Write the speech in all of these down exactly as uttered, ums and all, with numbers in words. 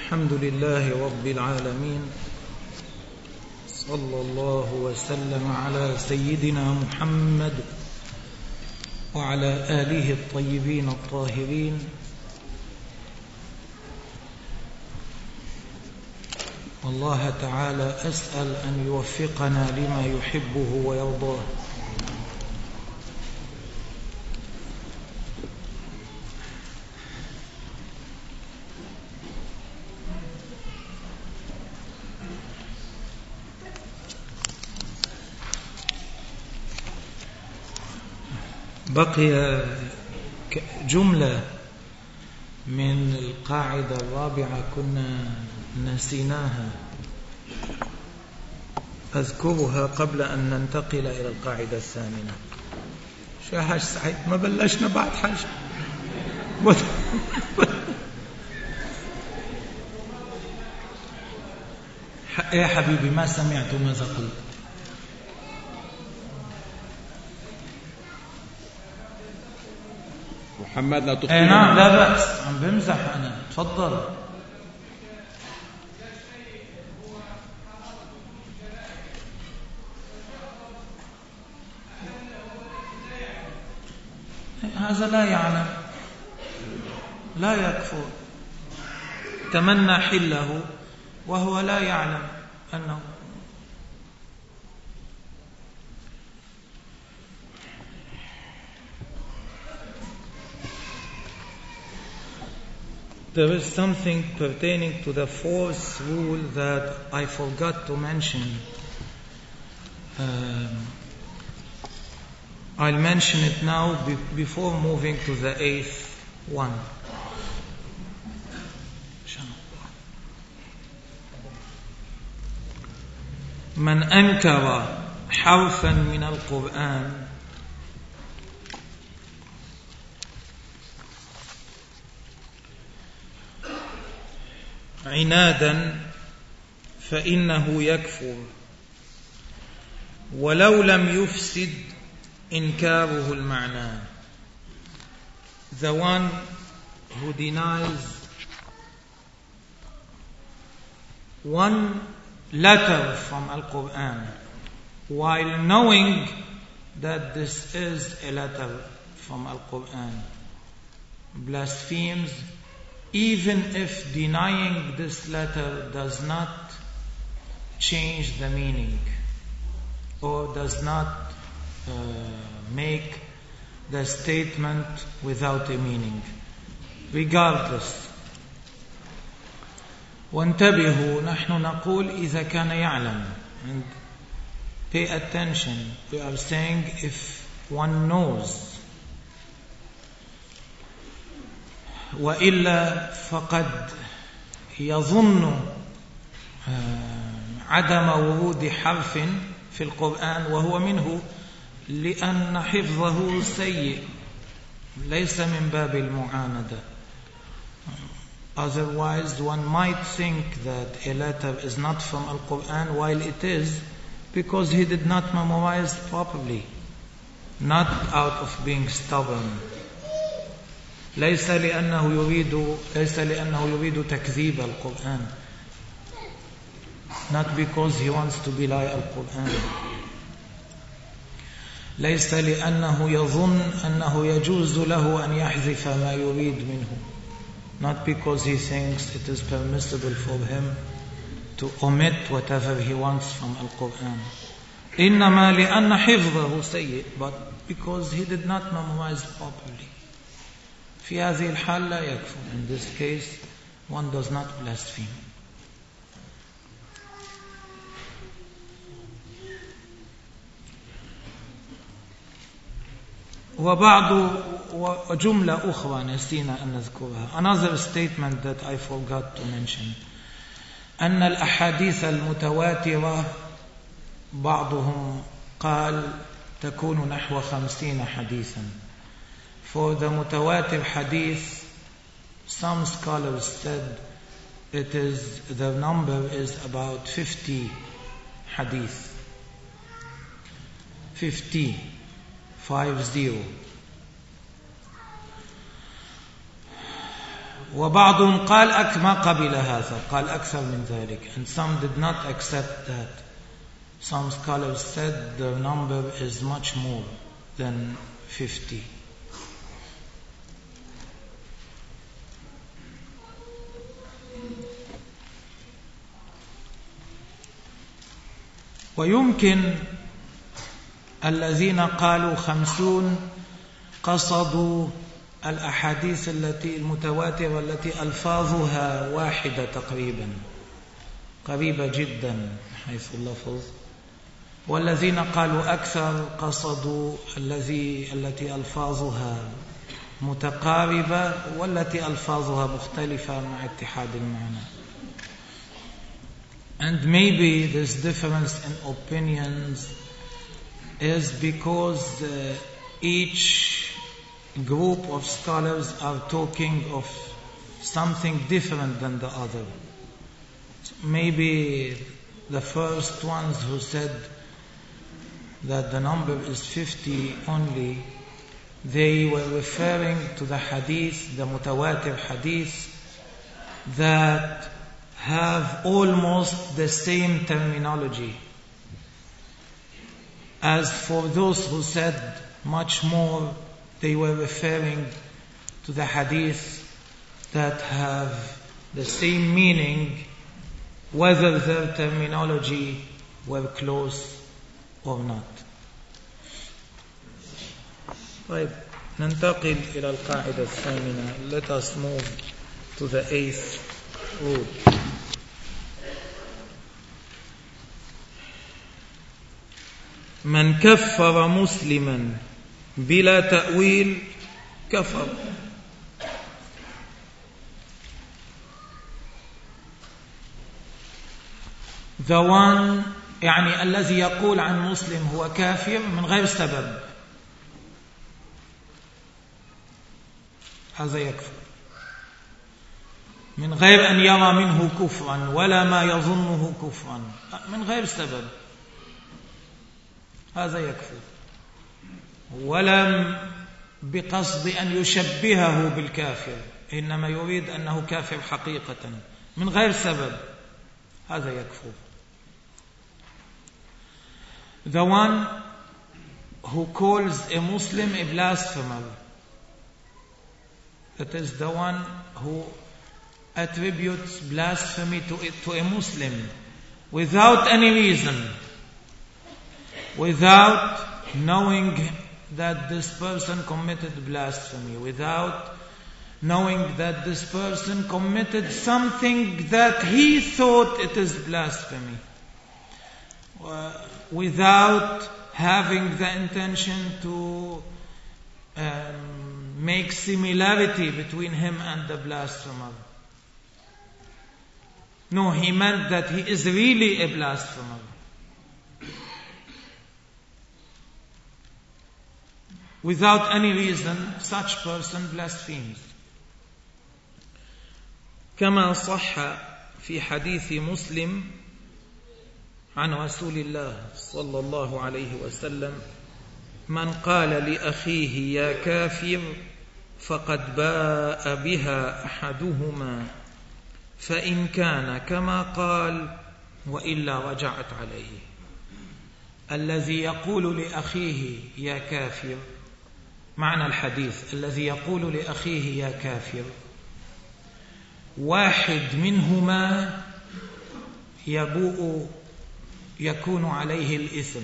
الحمد لله رب العالمين، صلى الله وسلم على سيدنا محمد وعلى آله الطيبين الطاهرين. والله تعالى أسأل أن يوفقنا لما يحبه ويرضاه. بقي جملة من القاعدة الرابعة كنا نسيناها، أذكرها قبل أن ننتقل إلى القاعدة الثامنة. شو حاج سعيد، ما بلشنا بعد حاج؟ يا حبيبي ما سمعت ماذا قلت؟ محمد لا تخطئ. اي نعم لا بأس، عم بمزح أنا، تفضل. هذا لا يعلم، لا يكفر، تمنى حله وهو لا يعلم أنه. There is something pertaining to the fourth rule that I forgot to mention. Um, I'll mention it now be- before moving to the eighth one. من أنكر حرفا من القرآن عنادا فإنه يكفر ولو لم يفسد إنكاره المعنى. The one who denies one letter from Al-Quran while knowing that this is a letter from Al-Quran blasphemes, even if denying this letter does not change the meaning or does not uh, make the statement without a meaning, regardless. وانتبهوا، نحن نقول إذا كان يعلم, and pay attention, we are saying if one knows. وإلا فقد يظن عدم ورود حرف في القرآن وهو منه لأن حفظه سيء، ليس من باب المعاندة. Otherwise one might think that a letter is not from Al-Quran while it is, because he did not memorize properly, not out of being stubborn. ليس لأنه يريد ليس لأنه يريد تكذيب القرآن, not because he wants to belie القرآن. ليس لأنه يظن أنه يجوز له أن يحذف ما يريد منه, not because he thinks it is permissible for him to omit whatever he wants from Al-Quran. إنما لأن حفظه سيء, but because he did not memorize properly. في هذه الحال لا يكفر. In this case one does not blaspheme. وبعض وجملة أخرى نسينا أن نذكرها. Another statement that I forgot to mention, أن الأحاديث المتواترة بعضهم قال تكون نحو خمسين حديثا. For the mutawatir hadith, some scholars said it is, the number is about fifty hadith. Fifty. Five zero. وبعضهم قال أك ما قبل هذا قال أكثر من ذلك, and some did not accept that. Some scholars said the number is much more than fifty. ويمكن الذين قالوا خمسون قصدوا الأحاديث التي المتواترة التي ألفاظها واحدة تقريبا قريبة جدا حيث اللفظ, والذين قالوا أكثر قصدوا الذي التي ألفاظها متقاربة والتي ألفاظها مختلفة مع اتحاد المعنى. And maybe this difference in opinions is because uh, each group of scholars are talking of something different than the other. So maybe the first ones who said that the number is fifty only, they were referring to the hadith, the mutawatir hadith, that have almost the same terminology. As for those who said much more, they were referring to the hadith that have the same meaning, whether their terminology were close or not. طيب, ننتقل إلى القاعدة الثامنة. Let us move to the eighth rule. من كفر مسلما بلا تأويل كفر. The one يعني الذي يقول عن مسلم هو كافر من غير سبب, هذا يكفر من غير أن يرى منه كفرا ولا ما يظنه كفرا, من غير سبب, هذا يكفر, ولم بقصد أن يشبهه بالكافر, إنما يريد أنه كافر حقيقة من غير سبب, هذا يكفر. The one who calls a Muslim a blasphemer, that is the one who attributes blasphemy to, it, to a Muslim without any reason, without knowing that this person committed blasphemy, without knowing that this person committed something that he thought it is blasphemy, uh, without having the intention to um, make similarity between him and the blasphemer. No, he meant that he is really a blasphemer. Without any reason, such person blasphemes. كما صح في حديث مسلم عن رسول الله صلى الله عليه وسلم: من قال لأخيه يا كافر فقد باء بها أحدهما فإن كان كما قال وإلا رجعت عليه. الذي يقول لأخيه يا كافر، معنى الحديث الذي يقول لأخيه يا كافر، واحد منهما يبوء يكون عليه الإثم،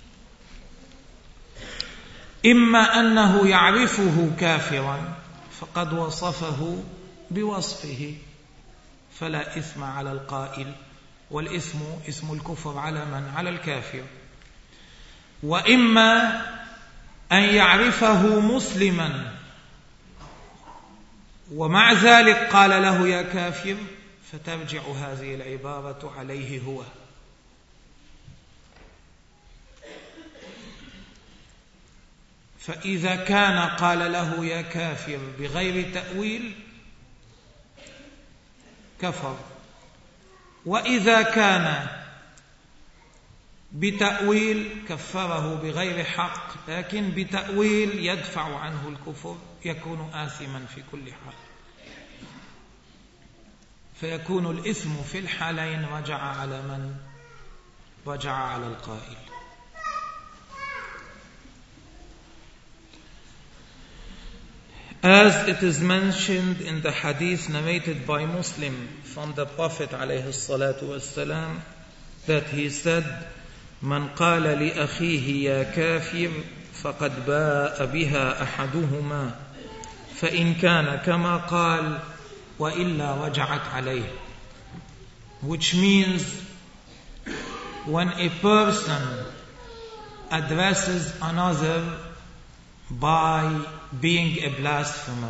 إما أنه يعرفه كافرا فقد وصفه بوصفه فلا إثم على القائل، والإثم اسم الكفر على من؟ على الكافر. وإما أن يعرفه مسلما ومع ذلك قال له يا كافر، فترجع هذه العبارة عليه هو. فإذا كان قال له يا كافر بغير تأويل كفر، وإذا كان بتأويل كفره بغير حق، لكن بتأويل يدفع عنه الكفر، يكون آثما في كل حال. فيكون الإثم في الحالين وجع على من؟ وجع على القائل. As it is mentioned in the hadith narrated by Muslim from the Prophet alayhi salatu wassalam, that he said, من قال لأخيه يا كافر فقد باء بها أحدهما فإن كان كما قال وإلا وجعت عليه. Which means, when a person addresses another by being a blasphemer,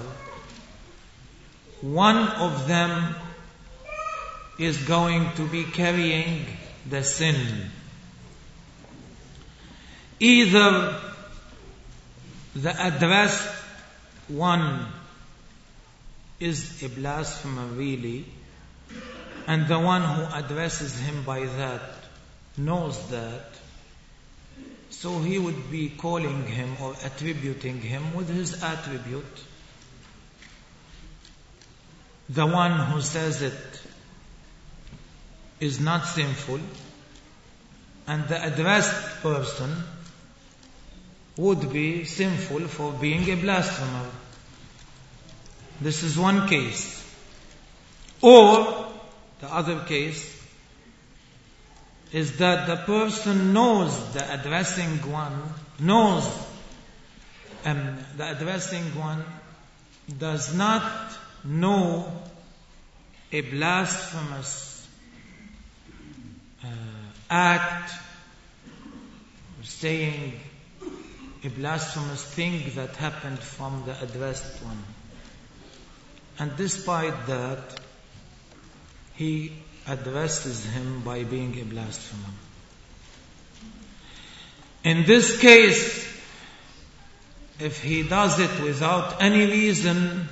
one of them is going to be carrying the sin. Either the addressed one is a blasphemer really, and the one who addresses him by that knows that, so he would be calling him or attributing him with his attribute. The one who says it is not sinful, and the addressed person would be sinful for being a blasphemer. This is one case. Or the other case is that the person knows the addressing one, knows um, the addressing one does not know a blasphemous uh, act, saying a blasphemous thing that happened from the addressed one. And despite that, he addresses him by being a blasphemer. In this case, if he does it without any reason,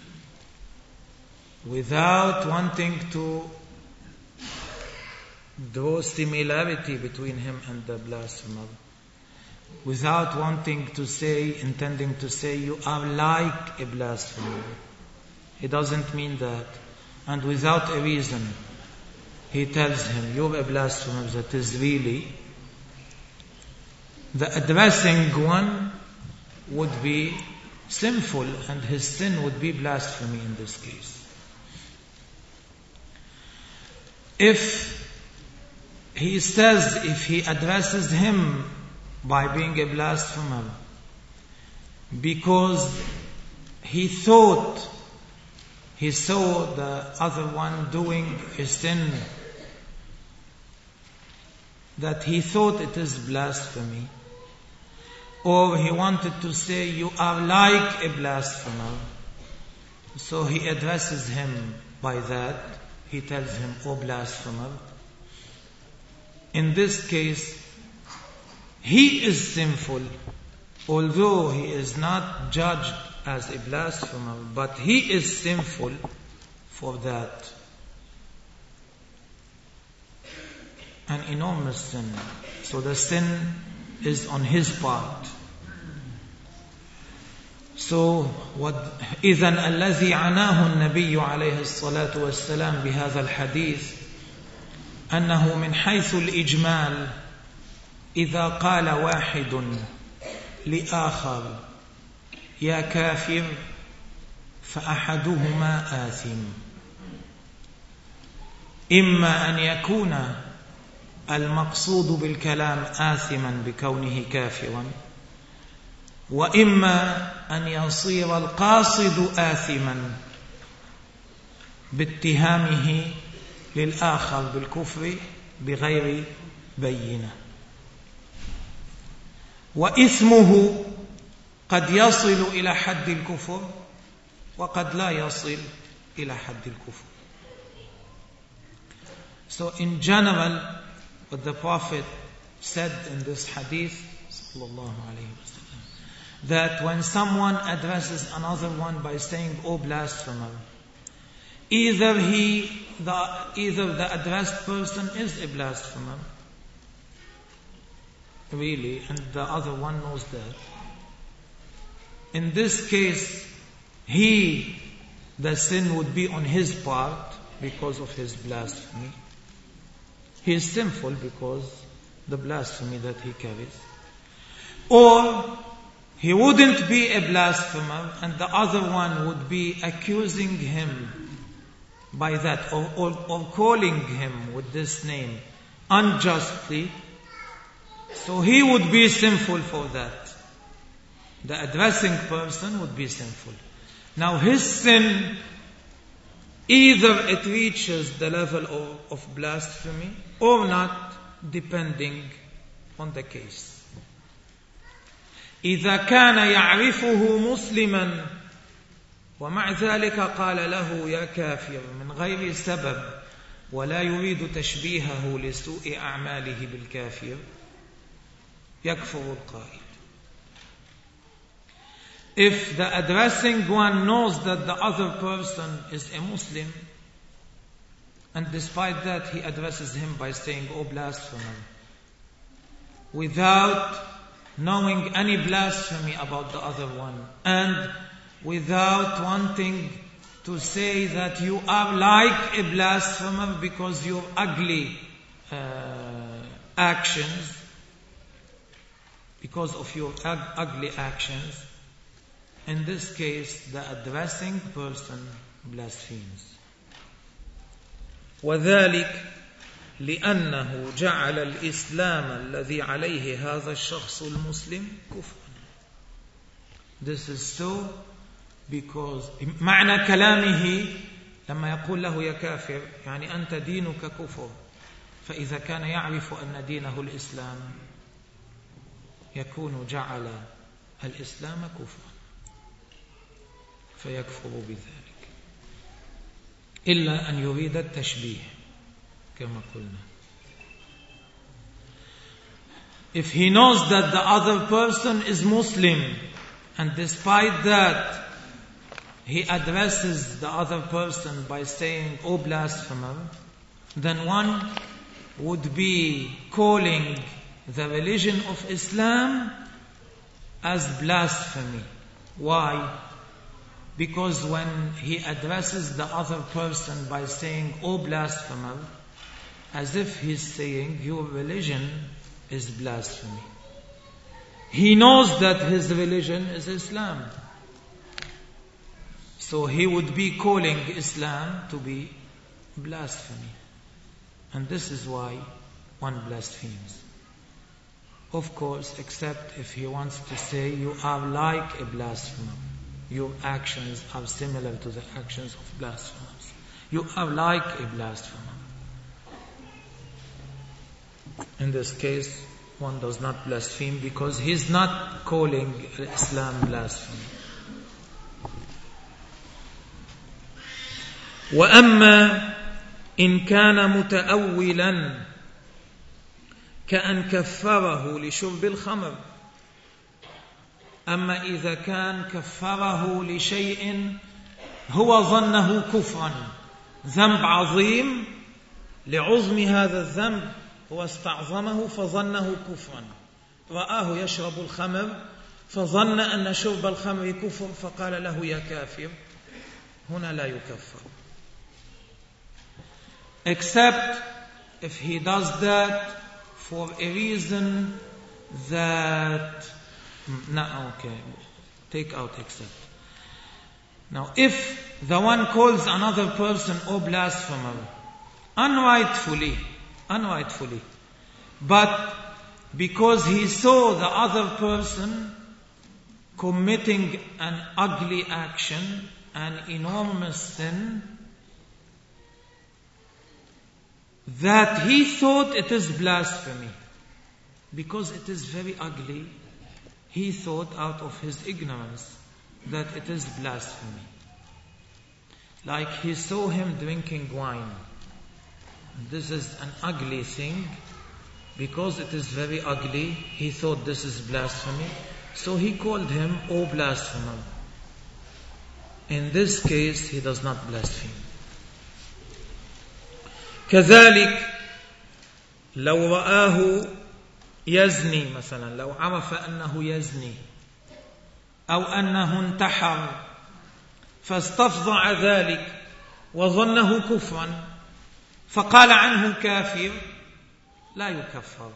without wanting to draw similarity between him and the blasphemer, without wanting to say, intending to say, you are like a blasphemer, he doesn't mean that, and without a reason, he tells him, you're a blasphemer, that is really, the addressing one would be sinful, and his sin would be blasphemy in this case. If he says, if he addresses him by being a blasphemer because he thought, he saw the other one doing a sin, that he thought it is blasphemy, or he wanted to say, you are like a blasphemer, so he addresses him by that, he tells him, oh blasphemer. In this case, he is sinful, although he is not judged as a blasphemer, but he is sinful for that. An enormous sin. So the sin is on his part. So what إذن الذي عناه النبي عليه الصلاة والسلام بهذا الحديث أنه من حيث الإجمال إذا قال واحد لآخر يا كافر فأحدهما آثم، إما أن يكون المقصود بالكلام آثما بكونه كافرا، وإما أن يصير القاصد آثما باتهامه للآخر بالكفر بغير بينة. وإثمه قد يصل إلى حد الكفر وقد لا يصل إلى حد الكفر. So in general, what the Prophet said in this hadith, sallallahu alayhi wa sallam, that when someone addresses another one by saying, "O blasphemer," either he, the, either the addressed person is a blasphemer, really, and the other one knows that. In this case, he, the sin would be on his part, because of his blasphemy. He is sinful because the blasphemy that he carries. Or he wouldn't be a blasphemer and the other one would be accusing him by that, or, or, or calling him with this name unjustly. So he would be sinful for that. The addressing person would be sinful. Now his sin, either it reaches the level of, of blasphemy or not, depending on the case. إذا كان يعرفه مسلما ومع ذلك قال له يا كافر من غير سبب ولا يريد تشبيهه لسوء أعماله بالكافر يكفر القائل. If the addressing one knows that the other person is a Muslim, and despite that he addresses him by saying, "O blasphemer," without knowing any blasphemy about the other one, and without wanting to say that you are like a blasphemer because your ugly uh, actions, because of your ug- ugly actions, in this case the addressing person blasphemes. وذلك لأنه جعل الإسلام الذي عليه هذا الشخص المسلم كفرا. This is so because معنى كلامه لما يقول له يا كافر يعني أنت دينك كفر، فإذا كان يعرف أن دينه الإسلام يكون جعل الإسلام كفرا فيكفر بذلك إلا أن يريد التشبيه كما قلنا. If he knows that the other person is Muslim and despite that he addresses the other person by saying "O blasphemer," then one would be calling the religion of Islam as blasphemy. Why? Because when he addresses the other person by saying "O blasphemer," as if he's saying your religion is blasphemy. He knows that his religion is Islam, so he would be calling Islam to be blasphemy. And this is why one blasphemes. Of course, except if he wants to say you are like a blasphemer. Your actions are similar to the actions of blasphemers. You are like a blasphemer. In this case, one does not blaspheme because he is not calling Islam blasphemy. وأما إن كان متأولا كأن كفره لشرب الخمر. أما إذا كان كفره لشيء هو ظنه كفرا، ذنب عظيم، لعظم هذا الذنب هو استعظمه فظنه كفرا، رآه يشرب الخمر فظن أن شرب الخمر كفر فقال له يا كافر، هنا لا يكفر. Except if he does that for a reason that no, okay, take out except. Now if the one calls another person "O blasphemer," unrightfully, unrightfully, but because he saw the other person committing an ugly action, an enormous sin, that he thought it is blasphemy, because it is very ugly, he thought out of his ignorance that it is blasphemy. Like he saw him drinking wine. This is an ugly thing. Because it is very ugly, he thought this is blasphemy. So he called him "O blasphemer." In this case, he does not blaspheme. كذلك لو رآه يزني مثلا، لو عرف أنه يزني أو أنه انتحر فاستفضع ذلك وظنه كفرا فقال عنه كافر لا يكفر،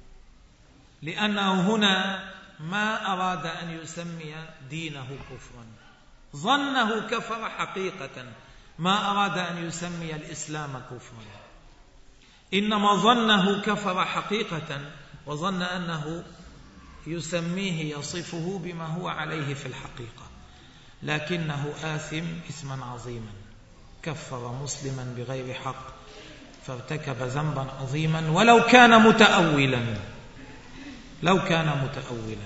لأنه هنا ما أراد أن يسمي دينه كفرا، ظنه كفر حقيقة، ما أراد أن يسمي الإسلام كفرا، إنما ظنه كفر حقيقة وظن أنه يسميه يصفه بما هو عليه في الحقيقة، لكنه آثم إثما عظيما، كفر مسلما بغير حق فارتكب ذنبا عظيما ولو كان متأولا، لو كان متأولا.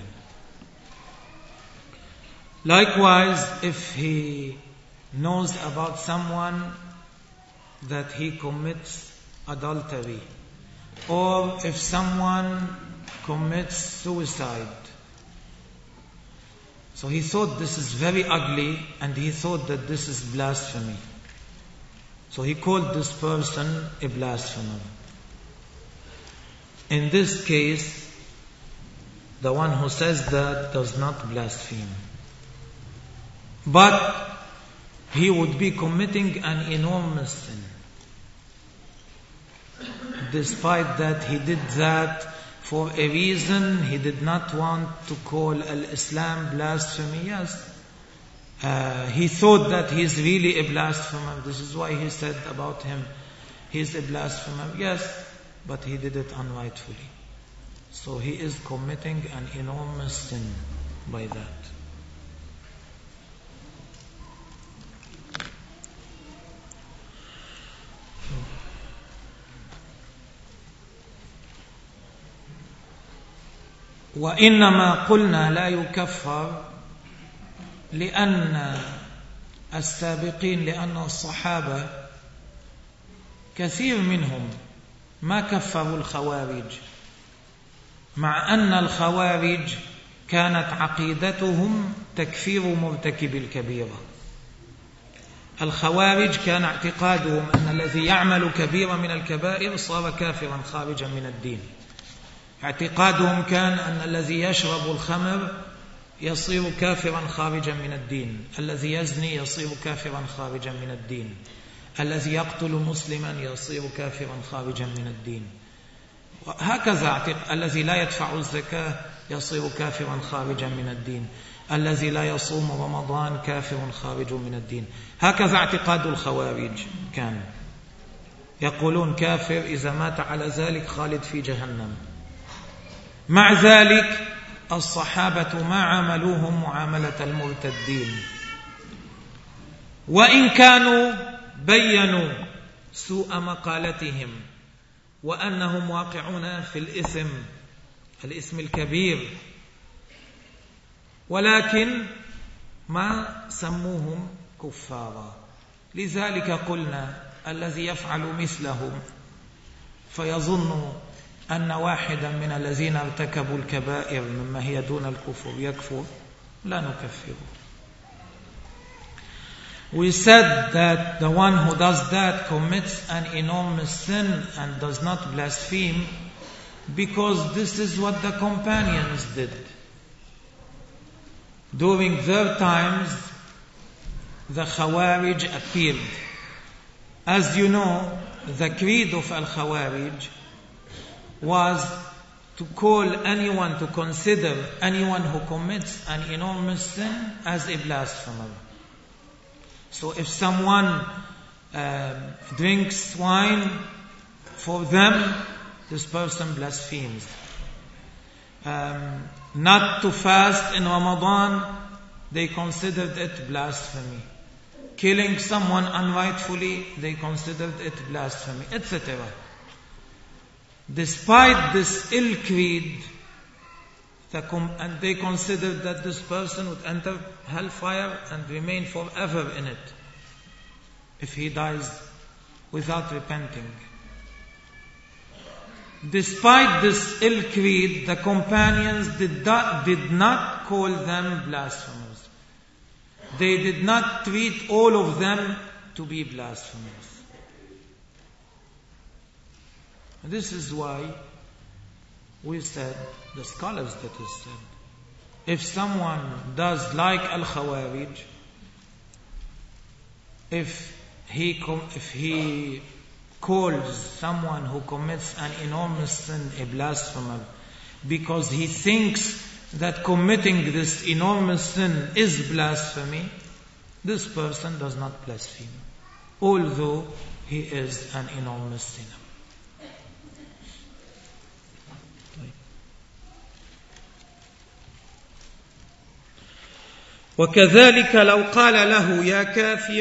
Likewise, if he knows about someone that he commits adultery, or if someone commits suicide, so he thought this is very ugly and he thought that this is blasphemy, so he called this person a blasphemer. In this case, the one who says that does not blaspheme, but he would be committing an enormous sin. Despite that, he did that for a reason. He did not want to call al-Islam blasphemy. Yes, uh, he thought that he is really a blasphemer. This is why he said about him, he is a blasphemer. Yes, but he did it unrightfully. So he is committing an enormous sin by that. وإنما قلنا لا يكفر لأن السابقين، لأن الصحابة كثير منهم ما كفروا الخوارج، مع أن الخوارج كانت عقيدتهم تكفير مرتكب الكبيرة. الخوارج كان اعتقادهم أن الذي يعمل كبيرة من الكبائر صار كافرا خارجا من الدين. اعتقادهم كان أن الذي يشرب الخمر يصير كافرا خارجا من الدين، الذي يزني يصير كافرا خارجا من الدين، الذي يقتل مسلما يصير كافرا خارجا من الدين. هكذا الذي لا يدفع الزكاة يصير كافرا خارجا من الدين، الذي لا يصوم رمضان كافر خارج من الدين. هكذا اعتقاد الخوارج كان، يقولون كافر إذا مات على ذلك خالد في جهنم. مع ذلك الصحابة ما عاملوهم معاملة المرتدين، وإن كانوا بيّنوا سوء مقالتهم وأنهم واقعون في الإثم الإثم الكبير، ولكن ما سموهم كفارا. لذلك قلنا الذي يفعل مثلهم فيظن أن واحدا من الذين ارتكبوا الكبائر مما هي دون الكفر يكفر، لا نكفره. We said that the one who does that commits an enormous sin and does not blaspheme because this is what the companions did. During their times, the Khawarij appeared. As you know, the creed of Al-Khawarij was to call anyone, to consider anyone who commits an enormous sin as a blasphemer. So if someone uh, drinks wine, for them, this person blasphemes. Um, not to fast in Ramadan, they considered it blasphemy. Killing someone unrightfully, they considered it blasphemy, et cetera. Despite this ill creed, the com- and they considered that this person would enter hellfire and remain forever in it if he dies without repenting. Despite this ill creed, the companions did not, did not call them blasphemers. They did not treat all of them to be blasphemers. And this is why we said, the scholars that has said, if someone does like Al-Khawarij, if he com- if he calls someone who commits an enormous sin a blasphemer because he thinks that committing this enormous sin is blasphemy, this person does not blaspheme, although he is an enormous sinner. وكذلك لو قال له يا كافر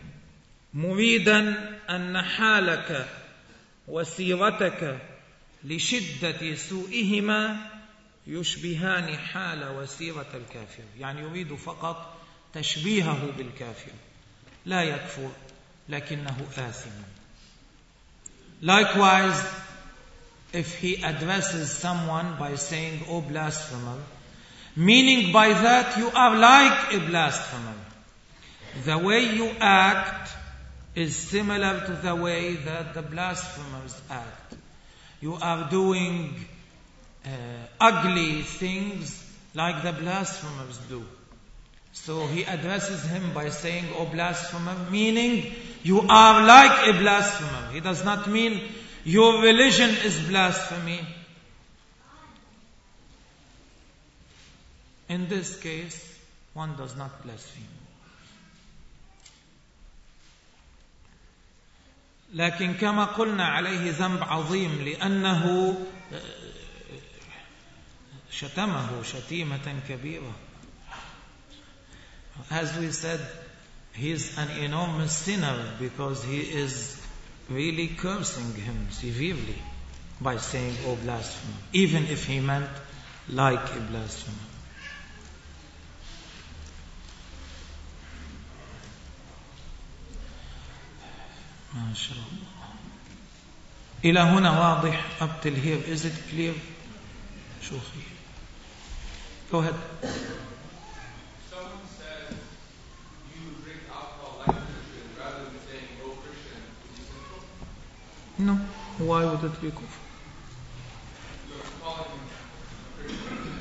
مريدا أن حالك وسيرتك لشدة سوءهما يشبهان حال وسيرة الكافر، يعني يريد فقط تشبيهه بالكافر، لا يكفر لكنه آثم. Likewise, if he addresses someone by saying, "O blasphemer," meaning by that you are like a blasphemer, the way you act is similar to the way that the blasphemers act. You are doing uh, ugly things like the blasphemers do. So he addresses him by saying, "O blasphemer," meaning you are like a blasphemer. He does not mean your religion is blasphemy. In this case, one does not blaspheme. لكن كما قلنا عليه ذنب عظيم لأنه شتمه شتيمة كبيرة. As we said, he is an enormous sinner because he is really cursing him severely by saying, "O blasphemer," even if he meant like a blasphemer. ما شاء الله. إلى هنا واضح. Up till here, is it clear? شوفي. Go ahead. Someone says you drink alcohol like Christian rather than saying, "Oh Christian," is it sinful? No. Why would it be kufr? You're calling him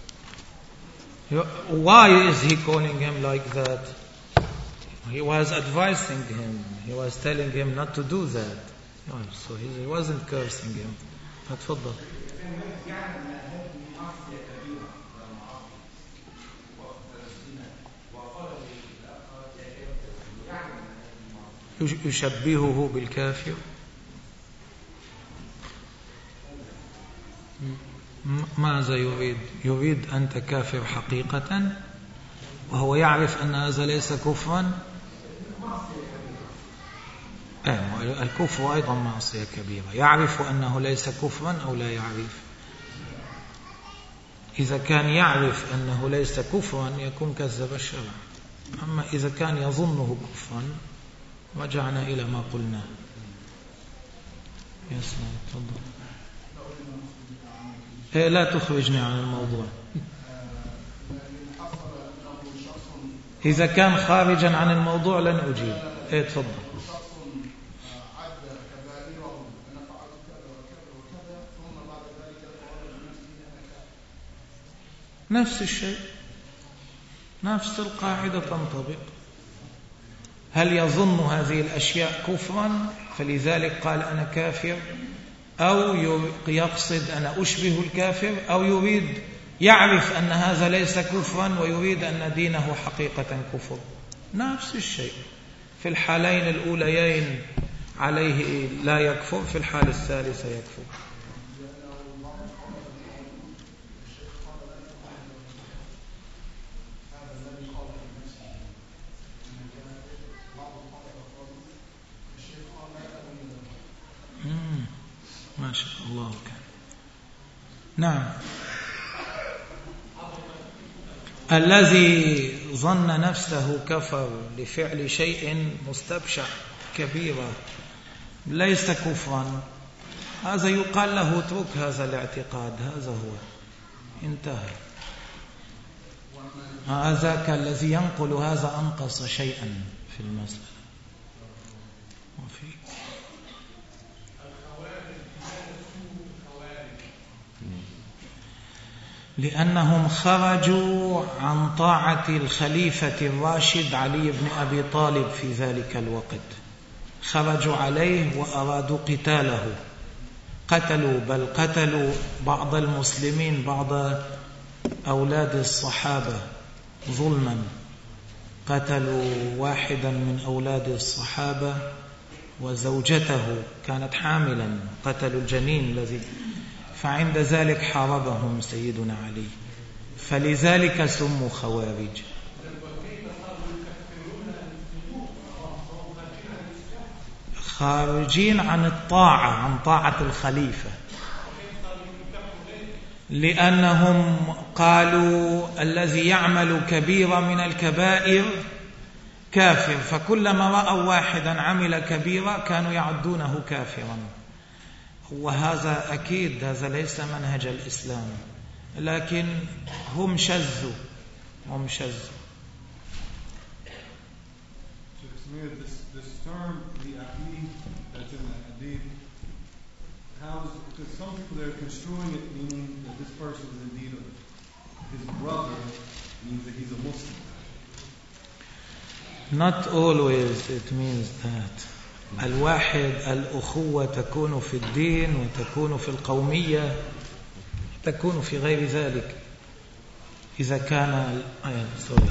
a Christian. Why is he calling him like that? He was advising him. He was telling him not to do that. No, so he wasn't cursing him. اتفضل. يشبهه بالكافر. ماذا يريد؟ يريد أنت كافر حقيقة وهو يعرف أن هذا ليس كفرا. الكفر أيضا معصية كبيرة. يعرف أنه ليس كفرا أو لا يعرف؟ إذا كان يعرف أنه ليس كفرا يكون كذب الشرع. أما إذا كان يظنه كفرا رجعنا إلى ما قلنا. يسمع. تفضل. إيه لا تخرجني عن الموضوع. إذا كان خارجا عن الموضوع لن أجيب. إيه تفضل. نفس الشيء، نفس القاعدة تنطبق. هل يظن هذه الأشياء كفرا فلذلك قال أنا كافر، أو يقصد أنا أشبه الكافر، أو يريد يعرف أن هذا ليس كفرا ويريد أن دينه حقيقة كفر؟ نفس الشيء. في الحالين الأوليين عليه لا يكفر، في الحال الثالثة يكفر. ما شاء الله كان. نعم. الذي ظن نفسه كفر لفعل شيء مستبشع كبيرة ليس كفرا، هذا يقال له اترك هذا الاعتقاد، هذا هو انتهى. هذاك الذي ينقل هذا أنقص شيئا في المسألة. وفي لأنهم خرجوا عن طاعة الخليفة الراشد علي بن أبي طالب في ذلك الوقت، خرجوا عليه وأرادوا قتاله، قتلوا بل قتلوا بعض المسلمين، بعض أولاد الصحابة ظلما. قتلوا واحدا من أولاد الصحابة وزوجته كانت حاملا، قتلوا الجنين الذي، فعند ذلك حاربهم سيدنا علي، فلذلك سموا خوارج. خارجين عن الطاعة، عن طاعة الخليفة، لأنهم قالوا الذي يعمل كبيرة من الكبائر كافر، فكلما رأوا واحدا عمل كبيرة كانوا يعدونه كافرا، وهذا أكيد هذا ليس منهج الإسلام، لكن هم شذوا هم شذوا. This term, the aqid, that's in the hadith, how is, because some people they're construing it meaning that this person is indeed a, his brother, means that he's a Muslim. Not always it means that. الواحد الأخوة تكون في الدين وتكون في القومية، تكون في غير ذلك. إذا كان sorry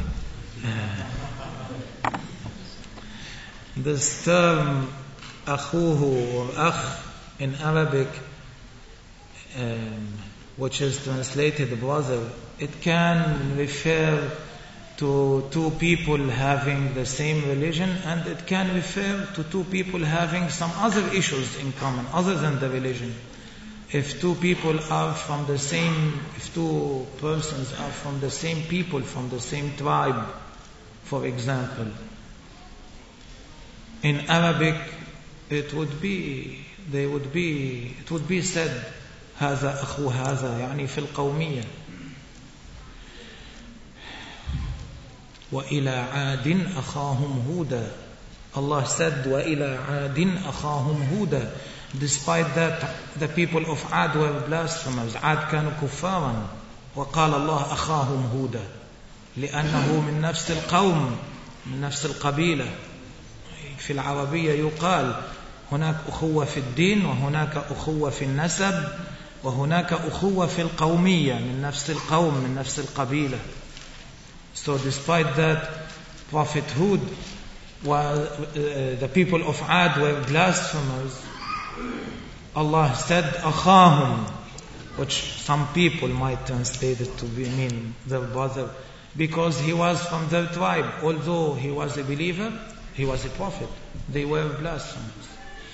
this term أخوه or أخ in Arabic, um, which is translated brother, it can refer to two people having the same religion, and it can refer to two people having some other issues in common other than the religion. If two people are from the same, if two persons are from the same people, from the same tribe, for example, in Arabic it would be, they would be, it would be said هذا أخو هذا، يعني في القومية. وإلى عاد أخاهم هودا. Allah said وإلى عاد أخاهم هودا. Despite that, the people of Ad were blasphemers. Ad كانوا كفارا، وقال الله أخاهم هودا لأنه من نفس القوم، من نفس القبيلة. في العربية يقال هناك أخوة في الدين، وهناك أخوة في النسب، وهناك أخوة في القومية، من نفس القوم، من نفس القبيلة. So despite that, Prophet Hud, was, uh, the people of Ad were blasphemers, Allah said أخاهم, which some people might translate it to be mean their brother, because he was from their tribe. Although he was a believer, he was a prophet. They were blasphemers.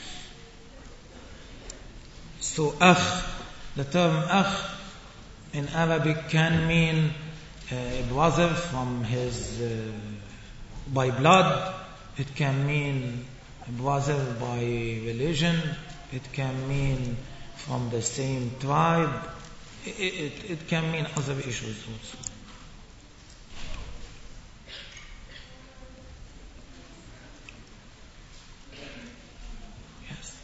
So أخ, the term أخ in Arabic can mean a brother from his uh, by blood. It can mean a brother by religion. It can mean from the same tribe. It, it, it can mean other issues also. Yes.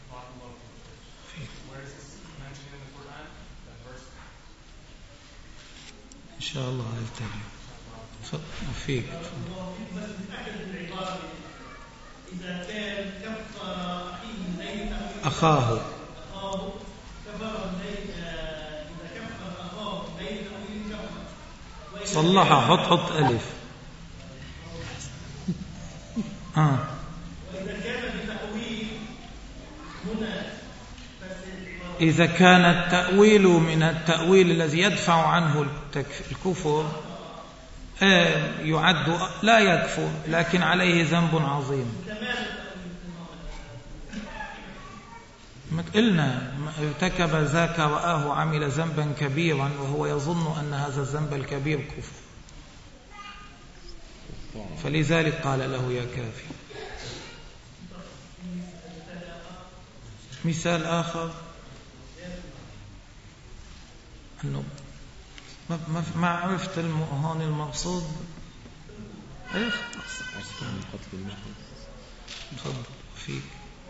Where is this mentioned in the Quran? That verse? Inshallah, I'll tell you. فيك أخاه صلحها، حط حط ألف. آه. إذا كان التأويل من التأويل الذي يدفع عنه الكفر يعد لا يكفر، لكن عليه ذنب عظيم. قلنا ارتكب ذاك رآه عمل ذنبا كبيرا وهو يظن أن هذا الذنب الكبير كفر، فلذلك قال له يا كافر. مثال آخر أنه ما ما عرفت هون المقصود. ايه تفضل فيك.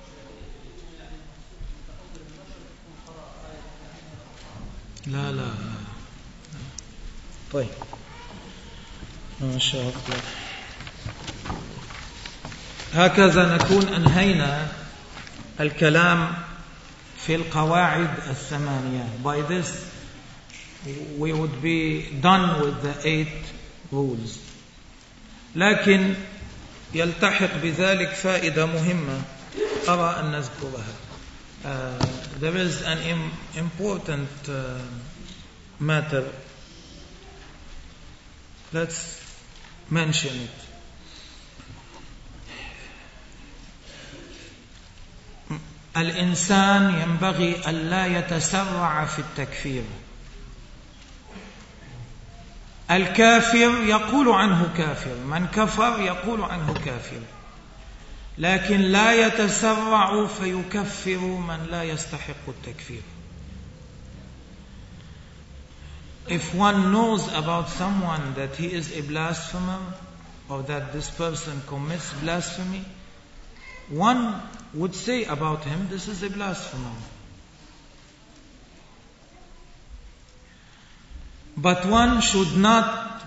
لا لا لا طيب ما شاء الله. هكذا نكون أنهينا الكلام في القواعد الثمانية. By this we would be done with the eight rules. لكن يلتحق بذلك فائدة مهمة أرى أن نذكرها. Uh, there is an im- important uh, matter. Let's mention it. الإنسان ينبغي ألا يتسرع في التكفير. الكافر يقول عنه كافر، من كفر يقول عنه كافر، لكن لا يتسرع فيكفر من لا يستحق التكفير. If one knows about someone that he is a blasphemer or that this person commits blasphemy, one would say about him, this is a blasphemer. But one should not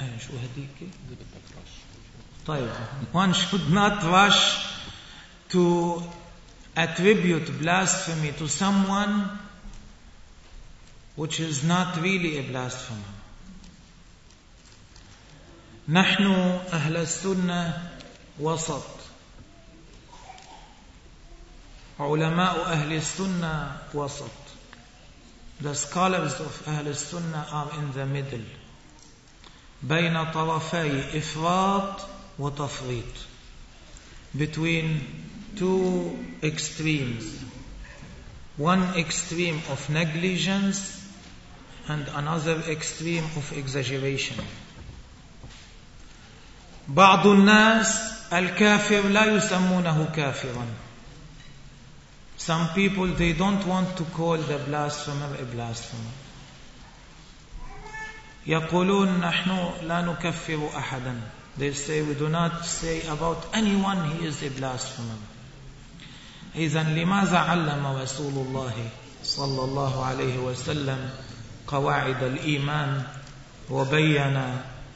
one should not rush to attribute blasphemy to someone which is not really a blasphemer. نحن أهل السنة وسط. علماء أهل السنة وسط. The scholars of أهل السنة are in the middle. بين طرفي إفراط وتفريط. Between two extremes. One extreme of negligence and another extreme of exaggeration. بعض الناس الكافر لا يسمونه كافرا. Some people, they don't want to call the blasphemer a blasphemer. يقولون نحن لا نكفر أحدا. They say we do not say about anyone he is a blasphemer. إذن لماذا علم رسول الله صلى الله عليه وسلم قواعد الإيمان وبين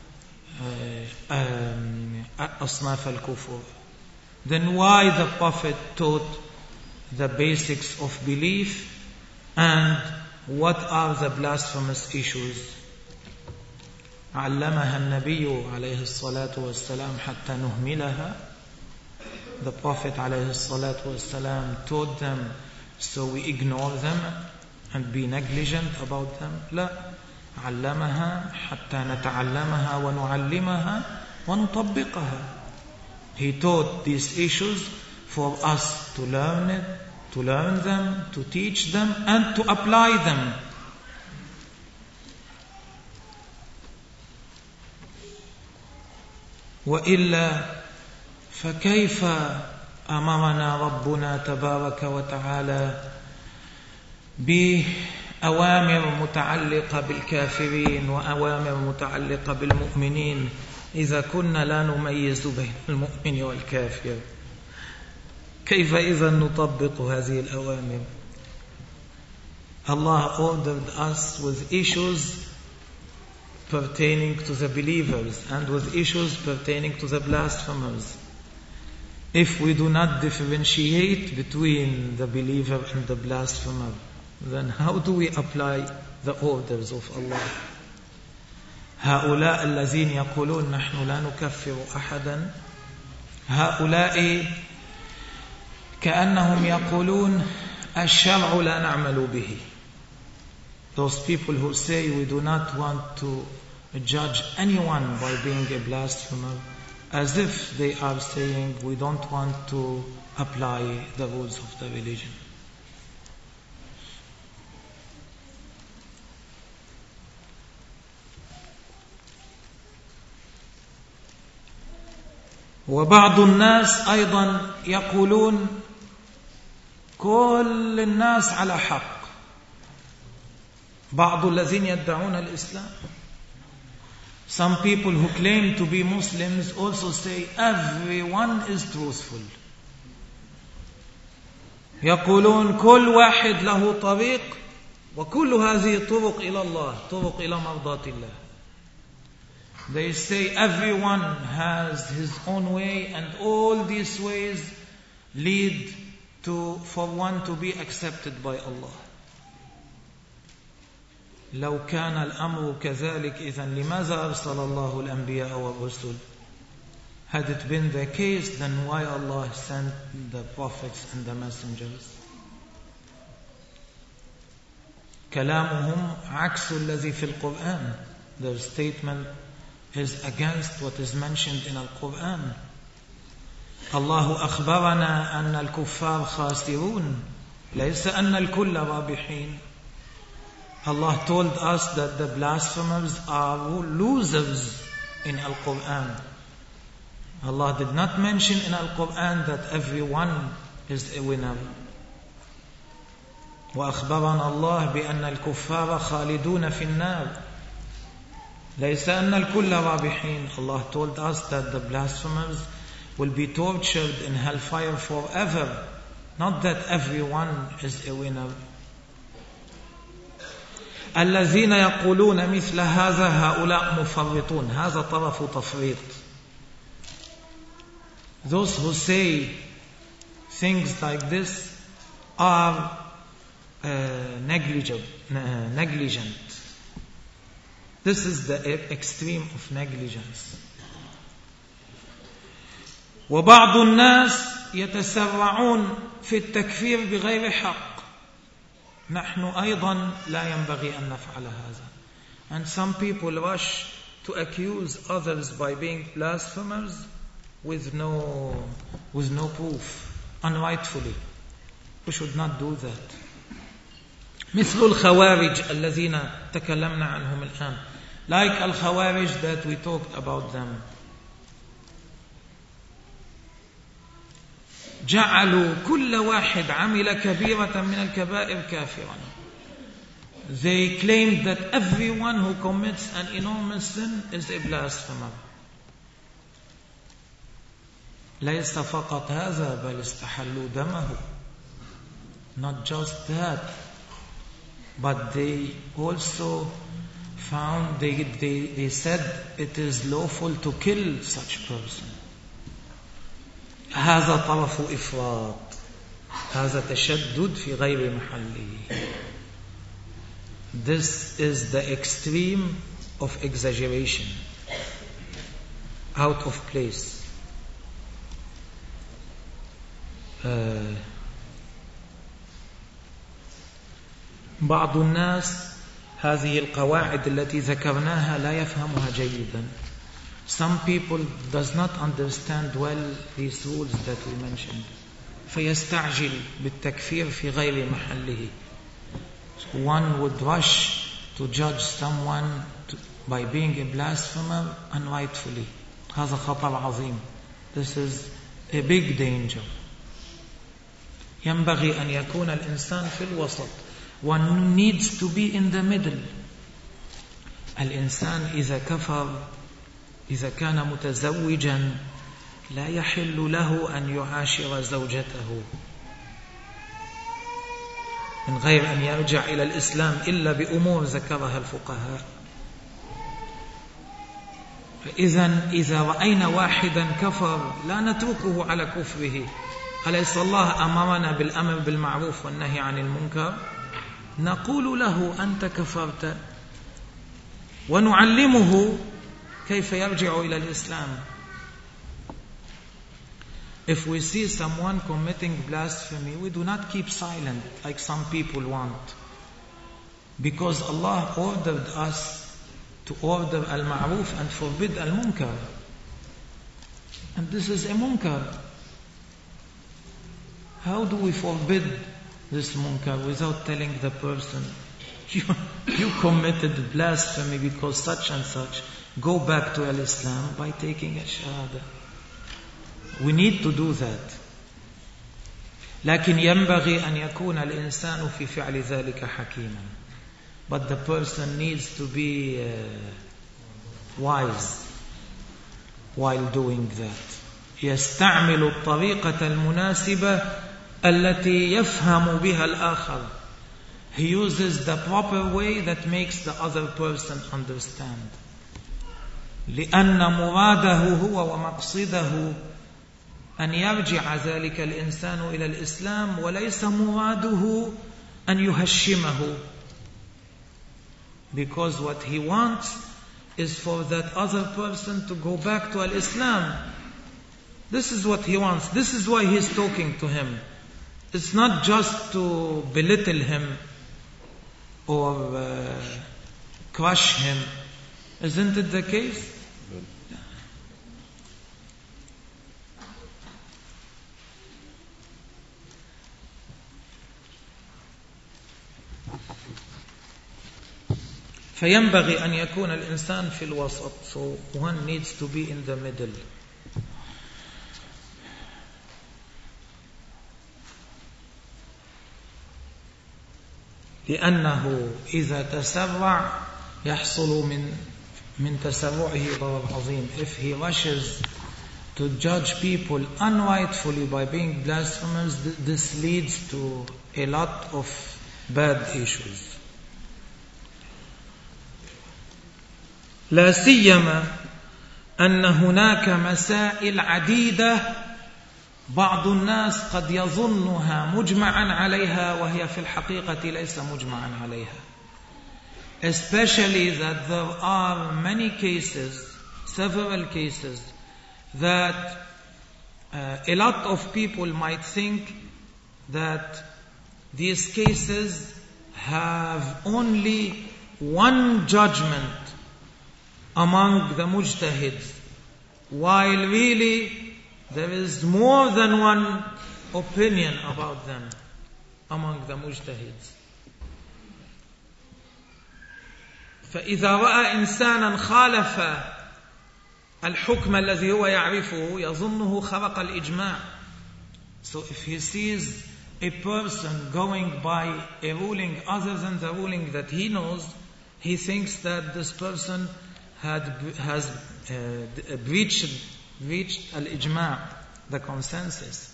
أصناف الكفر? Then why the Prophet taught the basics of belief and what are the blasphemous issues? علمها النبي عليه الصلاة والسلام حتى نهملها. The Prophet عليه الصلاة والسلام taught them so we ignore them and be negligent about them. لا، علمها حتى نتعلمها ونعلمها ونطبقها. He taught these issues for us to learn it, to learn them, to teach them, and to apply them. وإلا فكيف أمرنا ربنا تبارك وتعالى بأوامر متعلقة بالكافرين وأوامر متعلقة بالمؤمنين إذا كنا لا نميز بين المؤمن والكافر؟ كيف إذا نطبق هذه الأوامر؟ Allah ordered us with issues pertaining to the believers and with issues pertaining to the blasphemers. If we do not differentiate between the believer and the blasphemer, then how do we apply the orders of Allah? هؤلاء الذين يقولون نحن لا نكفر أحدا، هؤلاء كأنهم يقولون الشرع لا نعمل به. Those people who say we do not want to judge anyone by being a blasphemer, as if they are saying we don't want to apply the rules of the religion. وبعض الناس أيضا يقولون كل الناس على حق. بعض الذين يدعون الإسلام. Some people who claim to be Muslims also say everyone is truthful. يقولون كل واحد له طريق وكل هذه طرق إلى الله، طرق إلى مرضاة الله. They say everyone has his own way, and all these ways lead to for one to be accepted by Allah. لو كان الأمر كذلك إذن لماذا أرسل الله الأنبياء والرسل? Had it been the case, then why Allah sent the prophets and the messengers? كلامهم عكس الذي في القرآن. Their statement is against what is mentioned in Al-Quran. الله أخبرنا أن الكفار خاسرون ليس أن الكل رابحين. Allah told us that the blasphemers are losers in Al-Quran. Allah did not mention in Al-Quran that everyone is a winner. وأخبرنا الله بأن الكفار خالدون في النار ليس أن الكل رابحين. Allah told us that the blasphemers will be tortured in hellfire forever, not that everyone is a winner. الذين يقولون مثل هذا هؤلاء مفرطون. هذا طرف تفريط. Those who say things like this are uh, negligent, uh, negligent. This is the extreme of negligence. وبعض الناس يتسرعون في التكفير بغير حق. نحن أيضا لا ينبغي أن نفعل هذا. And some people rush to accuse others by being blasphemers with no with no proof, unrightfully. We should not do that. مثل الخوارج الذين تكلمنا عنهم الآن. Like al-Khawarij that we talked about them. جعلوا كل واحد عمل كبيرة من الكبائر كافرا. They claimed that everyone who commits an enormous sin is a blasphemer. ليس فقط هذا بل استحلوا دمه. Not just that, but they also found, they, they, they said it is lawful to kill such person. هذا طرف إفراط. هذا تشدد في غير محله. This is the extreme of exaggeration, out of place. Uh, بعض الناس هذه القواعد التي ذكرناها لا يفهمها جيدا. Some people does not understand well these rules that we mentioned. فيستعجل بالتكفير في غير محله. So one would rush to judge someone to, by being a blasphemer unrightfully. هذا خطر عظيم. This is a big danger. ينبغي أن يكون الإنسان في الوسط. One needs to be in the middle. الإنسان إذا كفر إذا كان متزوجا لا يحل له أن يعاشر زوجته من غير أن يرجع إلى الإسلام إلا بأمور ذكرها الفقهاء. فإذا إذا رأينا واحدا كفر لا نتركه على كفره. أليس الله أمرنا بالأمر بالمعروف والنهي عن المنكر؟ نقول له أنت كفرت ونعلمه كيف يرجع إلى الإسلام. If we see someone committing blasphemy, we do not keep silent like some people want. Because Allah ordered us to order al-ma'ruf and forbid al-munkar. And this is a munkar. How do we forbid this munkar without telling the person, you, you committed blasphemy because such and such, go back to al-Islam by taking a shahada. We need to do that. لكن ينبغي أن يكون الإنسان في فعل ذلك حكيما. But the person needs to be uh, wise while doing that. يستعمل الطريقة المناسبة التي يفهم بها الآخر. He uses the proper way that makes the other person understand. لأن مراده هو ومقصده أن يرجع ذلك الإنسان إلى الإسلام، وليس مراده أن يهشمه. Because what he wants is for that other person to go back to Al-Islam. This is what he wants. This is why he's talking to him. It's not just to belittle him or uh, crush him. Isn't it the case? فينبغي أن يكون الإنسان في الوسط. So one needs to be in the middle. لأنه إذا تسرع يحصل من من تسرعه ضرر عظيم. If he rushes to judge people unrightfully by being blasphemers, this leads to a lot of bad issues. لا سيما أن هناك مسائل عديدة بعض الناس قد يظنها مجمعا عليها وهي في الحقيقة ليس مجمعا عليها. Especially that there are many cases, several cases, that uh, a lot of people might think that these cases have only one judgment among the mujtahids, while really there is more than one opinion about them among the mujtahids. فإذا رأى إنسانا خالف الحكم الذي هو يعرفه يظنه خرق الإجماع. So if he sees a person going by a ruling other than the ruling that he knows, he thinks that this person had has uh, breached reached al-ijma', the consensus.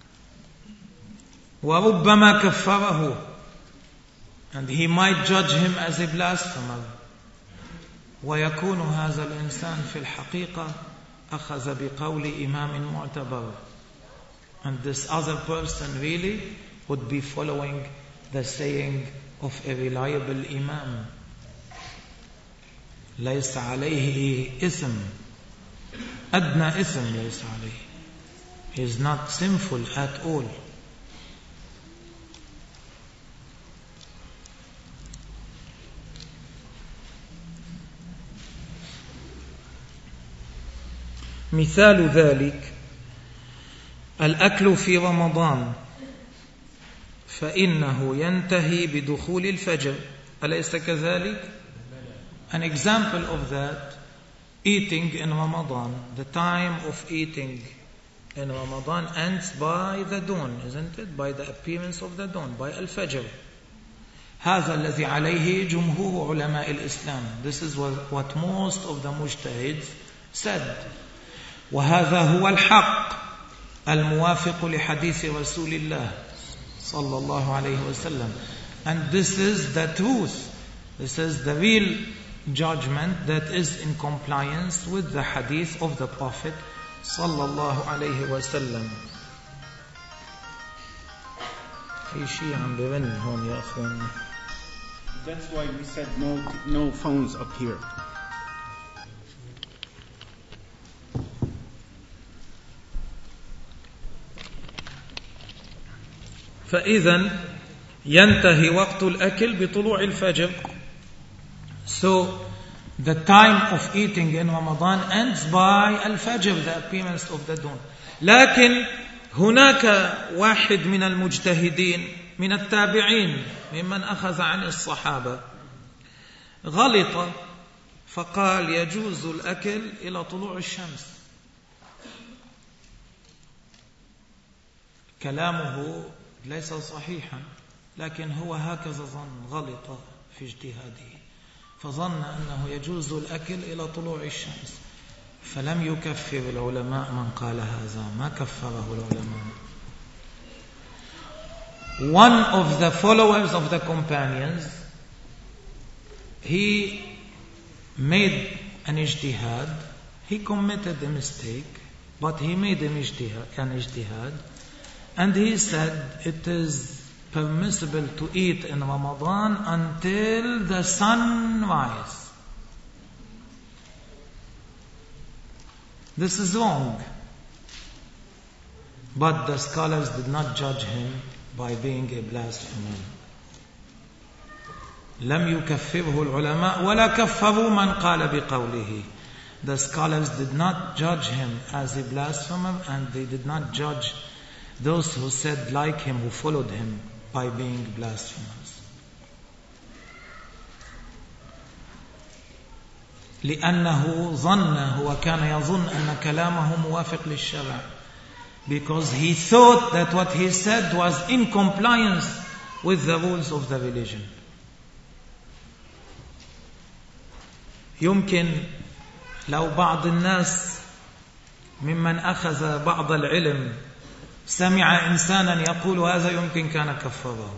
وَرُبَّمَا كَفَّرَهُ, and he might judge him as a blasphemer. ويكون هذا الإنسان في الحقيقة أخذ بقول إمام معتبر, and this other person really would be following the saying of a reliable imam. ليس عليه إثم, أدنى إثم ليس عليه. He is not sinful at all. مثال ذلك الأكل في رمضان، فإنه ينتهي بدخول الفجر، أليس كذلك؟ An example of that, eating in Ramadan, the time of eating in Ramadan ends by the dawn, isn't it? By the appearance of the dawn, by al-fajr. هذا الذي عليه جمهور علماء الإسلام. This is what, what most of the mujtahids said. وهذا هو الحق الموافق لحديث رسول الله صلى الله عليه وسلم. And this is the truth. This is the real judgment that is in compliance with the hadith of the Prophet صلى الله عليه وسلم. في شيء عم ببن هون يا أخوان. That's why we said no, no phones up here. فإذا ينتهي وقت الأكل بطلوع الفجر. So the time of eating in Ramadan ends by al-fajr, the appearance of the dawn. لكن هناك واحد من المجتهدين من التابعين ممن أخذ عن الصحابة غلط فقال يجوز الأكل إلى طلوع الشمس. كلامه ليس صحيحا، لكن هو هكذا ظن، غلط في اجتهاده، فظن أنه يجوز الأكل إلى طلوع الشمس، فلم يكفر العلماء من قال هذا، ما كفره العلماء. One of the followers of the companions, he made an ijtihad. He committed a mistake, but he made an ijtihad, an ijtihad, and he said it is permissible to eat in Ramadan until the sun rises. This is wrong. But the scholars did not judge him by being a blasphemer. لم يكفره العلماء ولا كفروا من قال بقوله. The scholars did not judge him as a blasphemer, and they did not judge those who said like him, who followed him, by being blasphemers. لأنه ظن وكان يظن أن كلامه موافق للشرع, because he thought that what he said was in compliance with the rules of the religion. يمكن لو بعض الناس ممن أخذ بعض العلم سمع إنسانا يقول هذا يمكن كان كفره.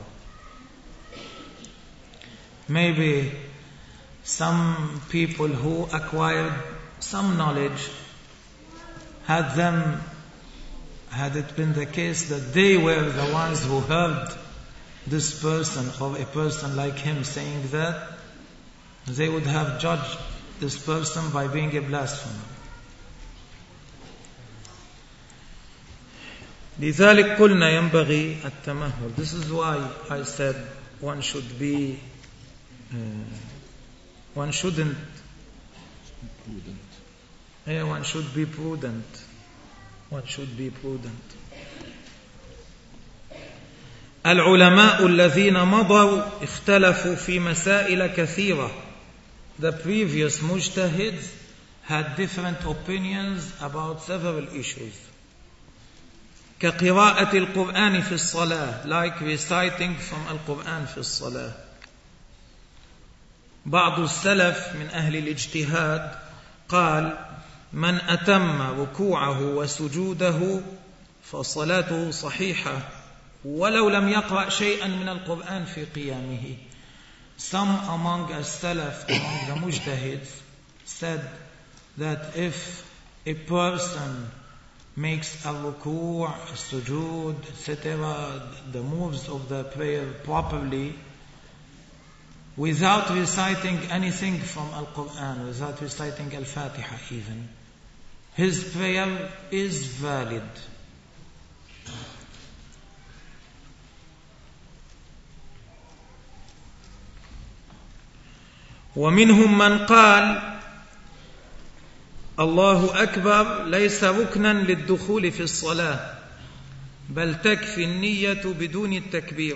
Maybe some people who acquired some knowledge, had them had it been the case that they were the ones who heard this person or a person like him saying that, they would have judged this person by being a blasphemer. لذلك قلنا ينبغي التمهل. This is why I said one should be uh, one shouldn't prudent. Yeah, one should be prudent. One should be prudent. العلماء الذين مضوا اختلفوا في مسائل كثيرة. The previous mujtahids had different opinions about several issues. كقراءة القرآن في الصلاة, like reciting from القرآن في الصلاة. بعض السلف من أهل الاجتهاد قال من أتم ركوعه وسجوده فصلاته صحيحة ولو لم يقرأ شيئا من القرآن في قيامه. Some among us Salaf, among the mujtahids, said that if a person makes a ruku', a sujood, et cetera, the moves of the prayer properly, without reciting anything from Al-Quran, without reciting Al-Fatiha even, his prayer is valid. ومنهم من قال الله أكبر ليس ركنا للدخول في الصلاة بل تكفي النية بدون التكبير.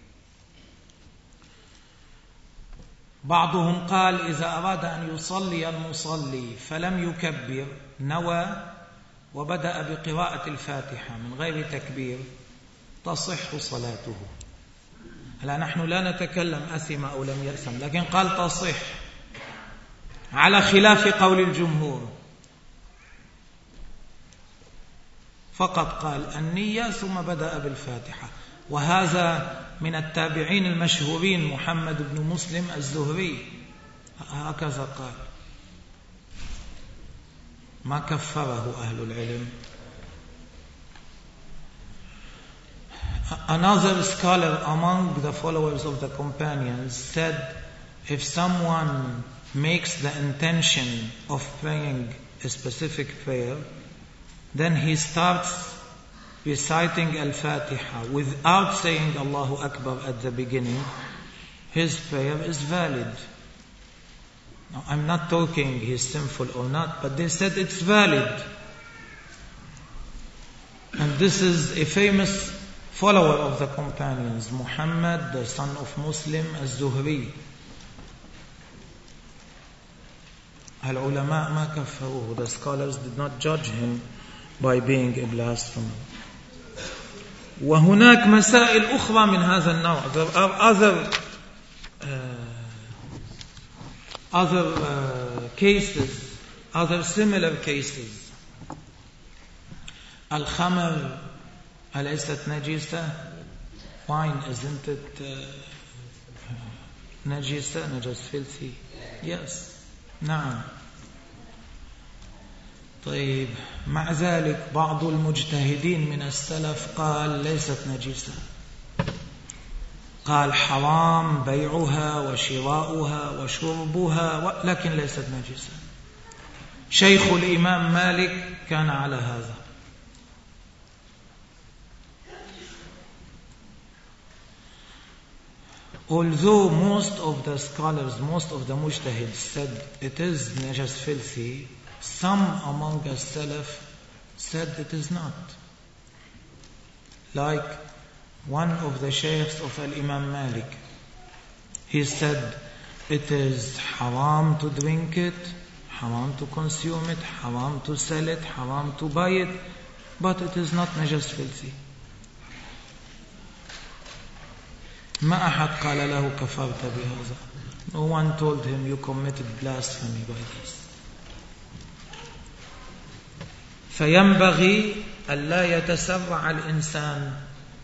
بعضهم قال إذا أراد أن يصلي المصلي فلم يكبر نوى وبدأ بقراءة الفاتحة من غير تكبير تصح صلاته. هلا نحن لا نتكلم أثم أو لم يأثم، لكن قال تصح على خلاف قول الجمهور، فقط قال النية ثم بدأ بالفاتحة. وهذا من التابعين المشهورين محمد بن مسلم الزهري هكذا قال، ما كفره أهل العلم. Another scholar among the followers of the companions said if someone makes the intention of praying a specific prayer, then he starts reciting Al-Fatiha without saying Allahu Akbar at the beginning, his prayer is valid. Now, I'm not talking he's sinful or not, but they said it's valid. And this is a famous follower of the companions, Muhammad, the son of Muslim, Az-Zuhri. Al-ulama ma kaffaruhu. The scholars did not judge him by being a blasphemer. وهناك مسائل أخرى من هذا النوع. There are other uh, other uh, cases, other similar cases. Al-khamr أليست نجسة? Wine, isn't it uh, نجسة? نجس filthy? Yes. نعم. طيب مع ذلك بعض المجتهدين من السلف قال ليست نجسة، قال حرام بيعها وشراؤها وشربها لكن ليست نجسة. شيخ الإمام مالك كان على هذا. Although most of the scholars, most of the mujtahids said it is najas filthy, some among the salaf said it is not. Like one of the shaykhs of Al-Imam Malik, he said it is haram to drink it, haram to consume it, haram to sell it, haram to buy it, but it is not najas filthy. ما أحد قال له كفرت بهذا. No one told him you committed blasphemy by this. فينبغي ألا يتسرع الإنسان،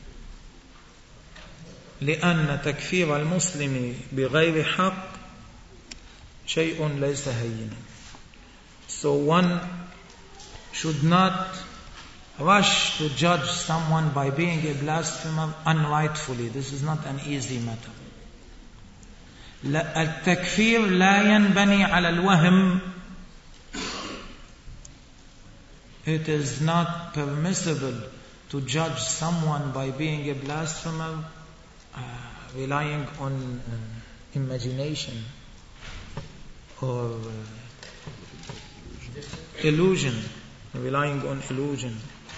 لأن تكفير المسلم بغير حق شيء ليس هينا. So one should not rush to judge someone by being a blasphemer unrightfully. This is not an easy matter. التكفير لا ينبني على الوهم. It is not permissible to judge someone by being a blasphemer uh, relying on uh, imagination or uh, illusion, relying on illusion.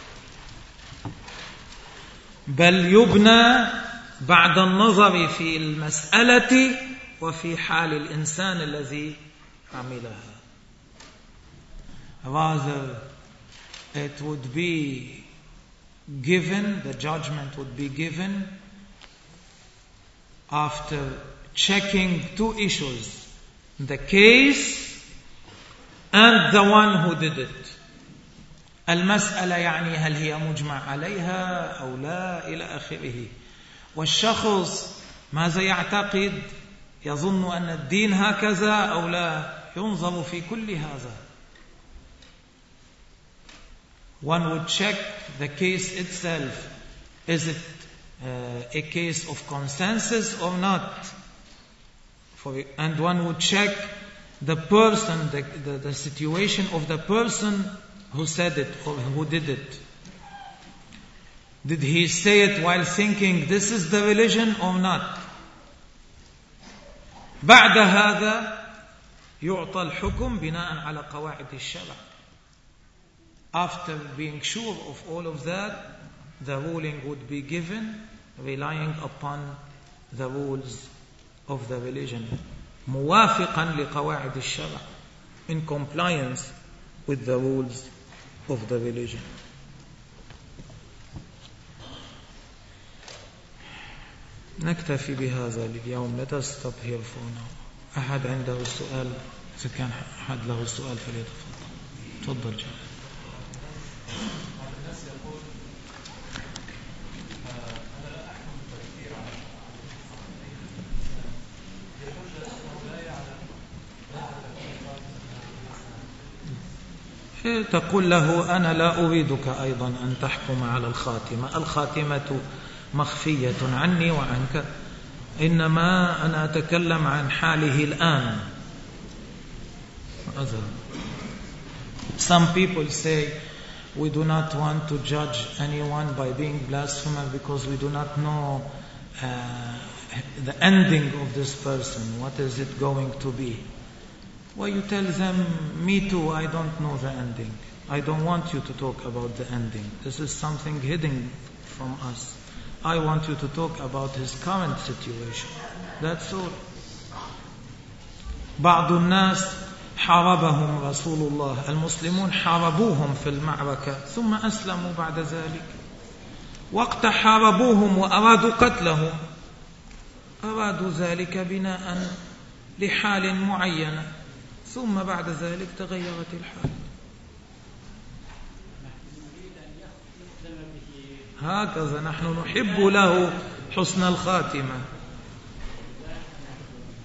بل يبنى بعد النظر في المسألة وفي حال الإنسان الذي عملها. Rather, it would be given, the judgment would be given after checking two issues, the case and the one who did it. المسألة يعني هل هي مجمع عليها أو لا إلى آخره، والشخص ماذا يعتقد، يظن أن الدين هكذا أو لا، ينظر في كل هذا. One would check the case itself. Is it uh, a case of consensus or not? For, and one would check the person, the, the, the situation of the person who said it or who did it. Did he say it while thinking this is the religion or not? بعد هذا يعطى الحكم بناء على قواعد الشرع. After being sure of all of that, the ruling would be given relying upon the rules of the religion, موافقا لقواعد الشرع, in compliance with the rules of the religion. نكتفي بهذا اليوم. Let us stop here for now. أحد عنده سؤال؟ إذا كان أحد له سؤال فليتفضل. تفضل جاء. تقول له أنا لا أريدك أيضا أن تحكم على الخاتمة، الخاتمة مخفية عني وعنك، إنما أنا أتكلم عن حاله الآن. Some people say we do not want to judge anyone by being blasphemer because we do not know uh, the ending of this person. What is it going to be? Well, you tell them, me too, I don't know the ending. I don't want you to talk about the ending. This is something hidden from us. I want you to talk about his current situation. That's all. بعض الناس حاربهم رسول الله، المسلمون حاربوهم في المعركة ثم أسلموا بعد ذلك. وقت حاربوهم وأرادوا قتلهم أرادوا ذلك بناء لحال معينة، ثم بعد ذلك تغيرت الحال. هكذا نحن نحب له حسن الخاتمة.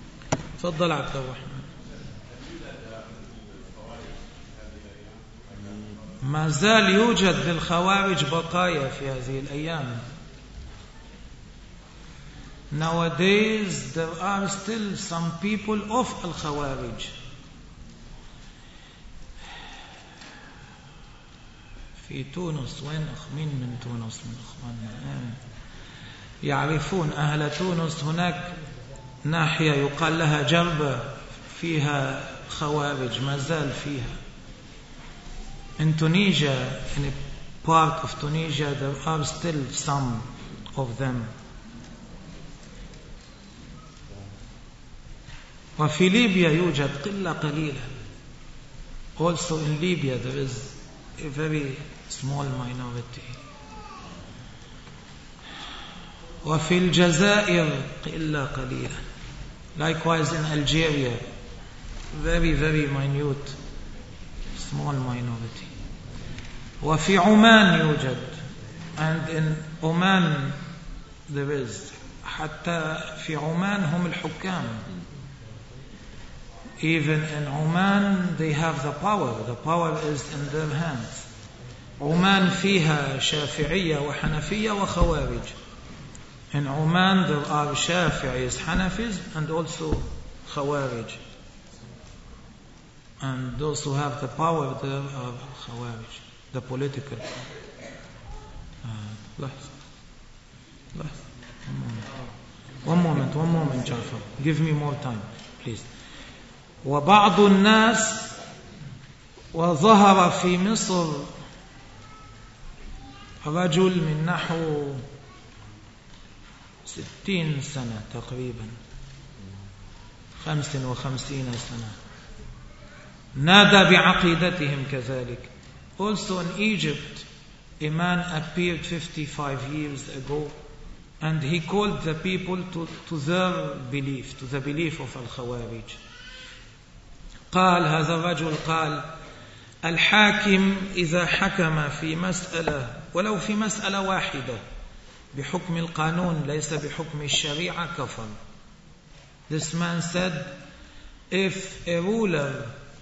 تفضل عبد الرحمن. ما زال يوجد للخوارج بقايا في هذه الأيام. Nowadays there are still some people of al-Khawarij. في تونس، وين أخمين من تونس من أخواننا يعرفون أهل تونس، هناك ناحية يقال لها جربة فيها خوارج، ما زال فيها. In Tunisia, in a part of Tunisia, there are still some of them. وفي ليبيا يوجد قلة قليلة. Also in Libya there is a very small minority. وفي الجزائر قلة قليلة. Likewise in Algeria, very very minute, small minority. وفي عمان يوجد, and in Oman there is. حتى في عمان هم الحكام. Even in Oman they have the power. The power is in their hands. Oman فيها شافعية وحنفية وخوارج. In Oman there are Shafi'is, Hanafis, and also Khawarij. And those who have the power there are Khawarij, the political. Uh, one moment, one moment, Jafar. Give me more time, please. وبعض الناس وظهر في مصر رجل من نحو ستين سنة تقريبا، خمس وخمسين سنة، نادى بعقيدتهم كذلك. Also in Egypt, a man appeared fifty-five years ago and he called the people to, to their belief, to the belief of al-Khawarij. قال هذا الرجل قال الحاكم إذا حكم في مسألة ولو في مسألة واحدة بحكم القانون ليس بحكم الشريعة كفر. This man said, if a ruler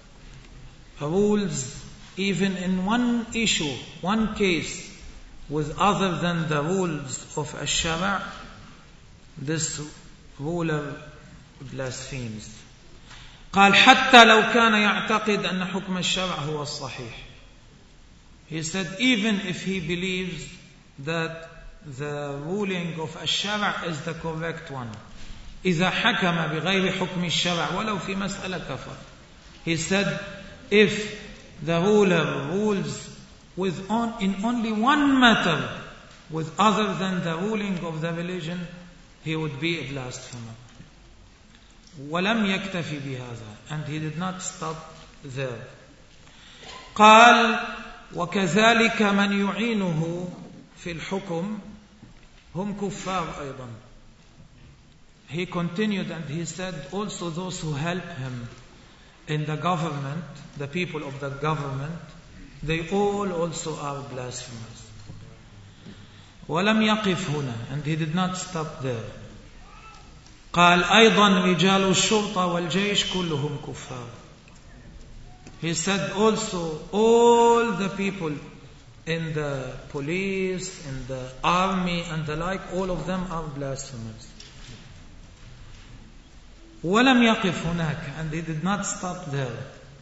rules even in one issue, one case, with other than the rules of الشرع, this ruler blasphemes. قال حتى لو كان يعتقد أن حكم الشرع هو الصحيح. He said even if he believes that the ruling of الشرع is the correct one, إذا حكم بغير حكم الشرع ولو في مسألة كفر. He said if the ruler rules with on, in only one matter with other than the ruling of the religion, he would be a blasphemer. ولم يكتفي بهذا, and he did not stop there. قال وكذلك من يعينه في الحكم هم كفار أيضا. He continued and he said also those who help him in the government, the people of the government, they all also are blasphemers. ولم يقف هنا, and he did not stop there. قال أيضا رجال الشرطة والجيش كلهم كفار. He said also all the people in the police, in the army and the like, all of them are blasphemers. ولم يقف هناك, and he did not stop there.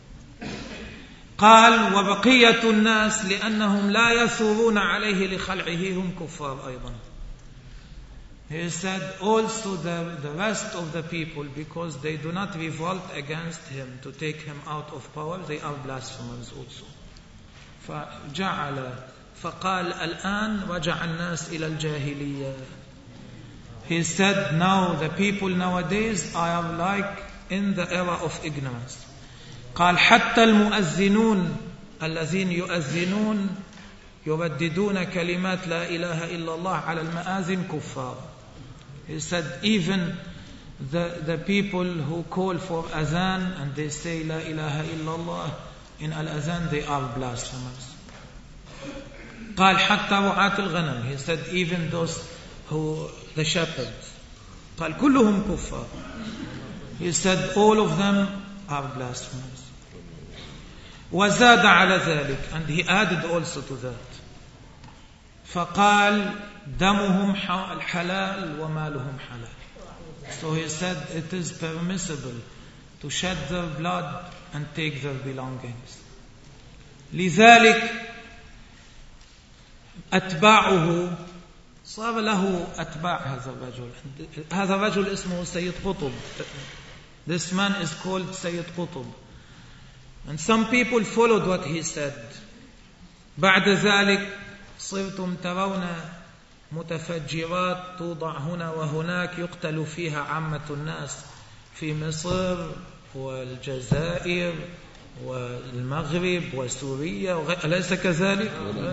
قال وبقية الناس لأنهم لا يثورون عليه لخلعه هم كفار أيضا. He said also the, the rest of the people, because they do not revolt against him to take him out of power, they are blasphemers also. فجعل فقال الآن رجع الناس إلى الجاهلية. He said now the people nowadays are like in the era of ignorance. قال حتى المؤذنون الذين يؤذنون يرددون كلمات لا إله إلا الله على المآذن كفار. He said even the, the people who call for azan and they say la ilaha illallah in al-azan, they are blasphemers. قال حتى رعاة الغنم. He said even those who, the shepherds. قال كلهم كفار. He said all of them are blasphemers. وزاد على ذلك, and he added also to that, فقال دمهم حلال ومالهم حلال. So he said it is permissible to shed their blood and take their belongings. لذلك أتباعه صار له أتباع هذا الرجل. هذا الرجل اسمه سيد قطب. This man is called Sayyid Qutb. And some people followed what he said. بعد ذلك صرتم ترون متفجرات توضع هنا وهناك يقتل فيها عامة الناس في مصر والجزائر والمغرب وسوريا, أليس كذلك؟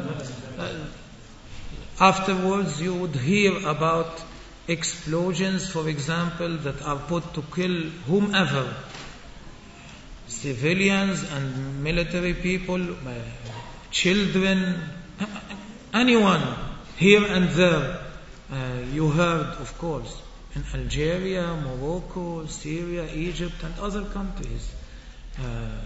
Afterwards you would hear about explosions, for example, that are put to kill whomever, civilians and military people, children, anyone, here and there. Uh, you heard, of course, in Algeria, Morocco, Syria, Egypt and other countries. Uh,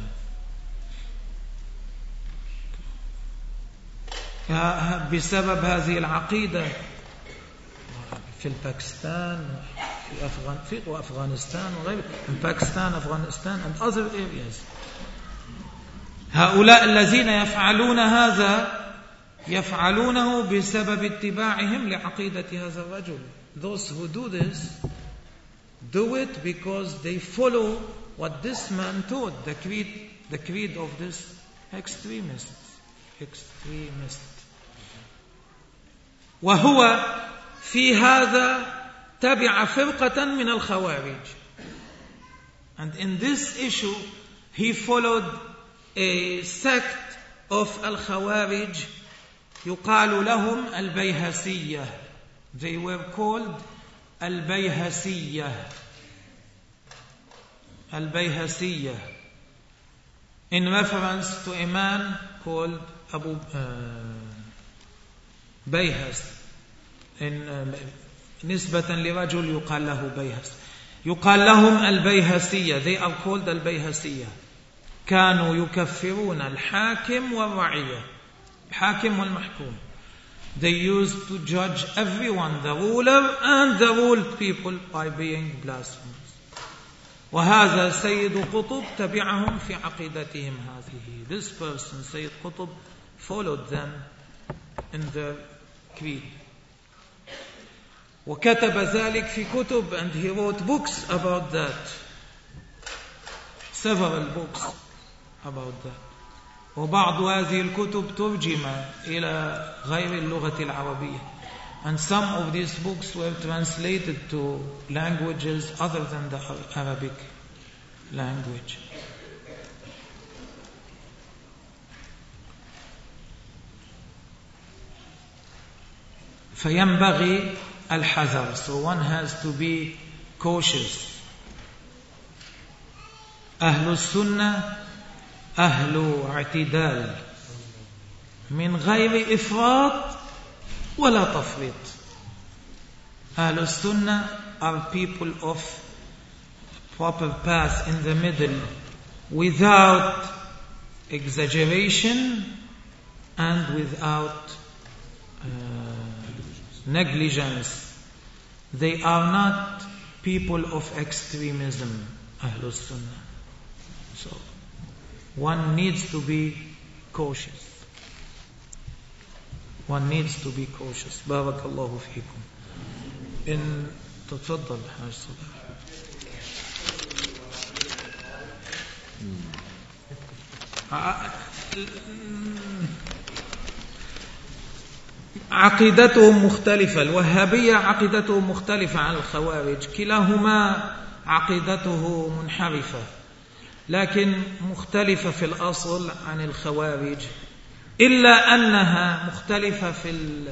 بسبب هذه العقيدة في الباكستان في أفغان في وأفغانستان وغيره, in Pakistan, Afghanistan and other areas. هؤلاء الذين يفعلون هذا يفعلونه بسبب اتباعهم لعقيدة هذا الرجل. Those who do this do it because they follow what this man taught, the creed, the creed of this extremist. extremist. وهو في هذا تبع فرقة من الخوارج. And in this issue he followed a sect of al-Khawarij يقال لهم البيهسية. They were called البيهسية. البيهسية in reference to a man called Abu uh, بيهس, in uh, نسبة لرجل يقال له بيهس. يقال لهم البيهسية. They are called البيهسية. كانوا يكفرون الحاكم والرعية, الحاكم والمحكوم. They used to judge everyone, the ruler and the ruled people, by being blasphemous. وهذا سيد قطب تبعهم في عقيدتهم هذه. This person, Sayyid Qutb, followed them in their creed. وكتب ذلك في كتب, and he wrote books about that, several books about that. وبعض هذه الكتب ترجم إلى غير اللغة العربية, and some of these books were translated to languages other than the Arabic language. فينبغي الحذر. So one has to be cautious. أهل السنة أهل اعتدال من غير إفراط ولا تفريط. أهل السنة are people of proper path in the middle, without exaggeration and without uh, negligence. They are not people of extremism, Ahlul Sunnah. So one needs to be cautious. One needs to be cautious. بارك الله فيكم. إن تتفضل حاج صلاح. عقيدتهم مختلفة. الوهابية عقيدتهم مختلفة عن الخوارج. كلاهما عقيدته منحرفة، لكن مختلفة في الأصل عن الخوارج، إلا أنها مختلفة في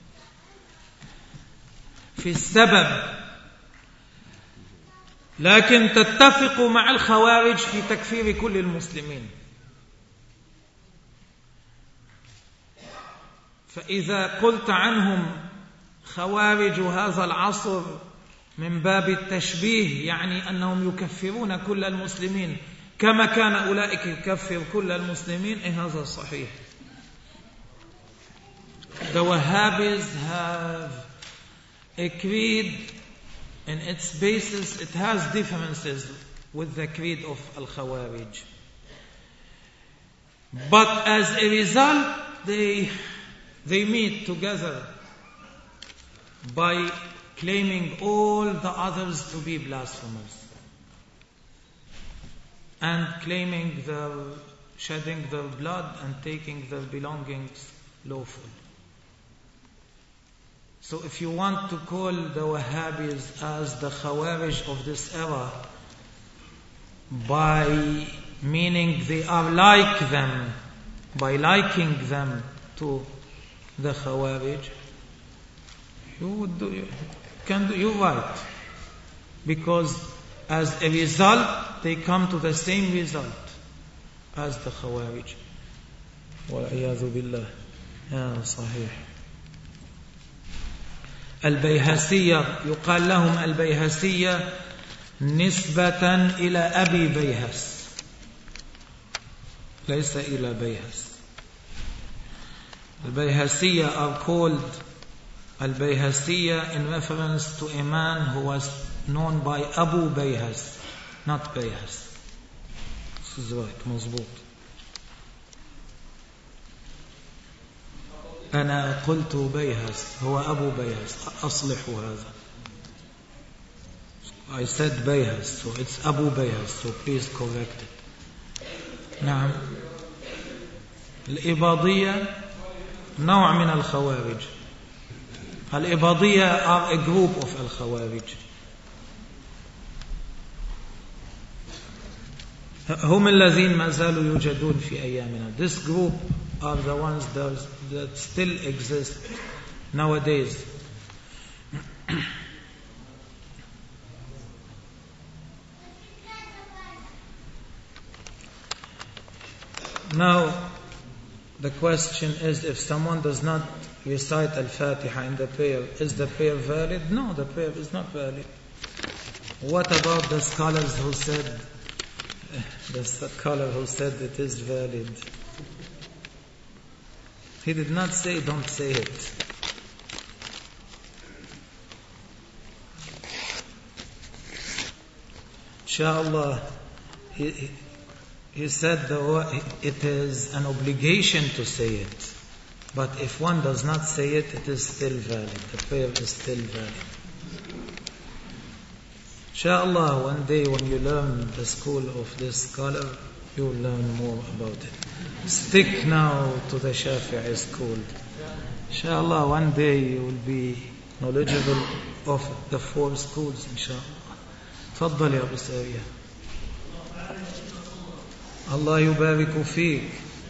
في السبب، لكن تتفق مع الخوارج في تكفير كل المسلمين. فإذا قلت عنهم خوارج هذا العصر من باب التشبيه، يعني أنهم يكفرون كل المسلمين، كما كان أولئك يكفر كل المسلمين. إيه هذا صحيح. The Wahhabis have a creed in its basis. It has differences with the creed of Al-Khawarij. But as a result, they, they meet together by claiming all the others to be blasphemers and claiming their shedding their blood and taking their belongings lawful. So if you want to call the Wahhabis as the Khawarij of this era, by meaning they are like them, by liking them to the Khawarij, you would do, you can do, you're right. Because as a result, they come to the same result as the Khawarij. وَالْعِيَاذُ بِاللَّهِ. يا صحيح. البيهسية يقال لهم البيهسية نسبة إلى أبي بيهس ليس إلى بيهس. البيهسية are called البيهسية in reference to a man who was known by Abu Bayhas, not Bayhas. This is right, مظبوط. أنا قلت بيهس هو أبو بيهس أصلحوا هذا. I said Bayhas, so it's Abu Bayhas, so please correct it. نعم. الإباضية نوع من الخوارج. الإباضية are a group of الخوارج. هم الذين ما زالوا يوجدون في أيامنا. This group are the ones that, that still exist nowadays. Now, the question is, if someone does not recite Al-Fatiha in the prayer, is the prayer valid? No, the prayer is not valid. What about the scholars who said, the scholar who said it is valid? He did not say, don't say it. Inshallah, he, he, he said the, it is an obligation to say it. But if one does not say it, it is still valid. The prayer is still valid. Inshallah, one day when you learn the school of this scholar, you will learn more about it. Stick now to the Shafi'i school. Inshallah, one day you will be knowledgeable of the four schools, inshallah. تفضل يا أبو سارية. الله يبارك فيك.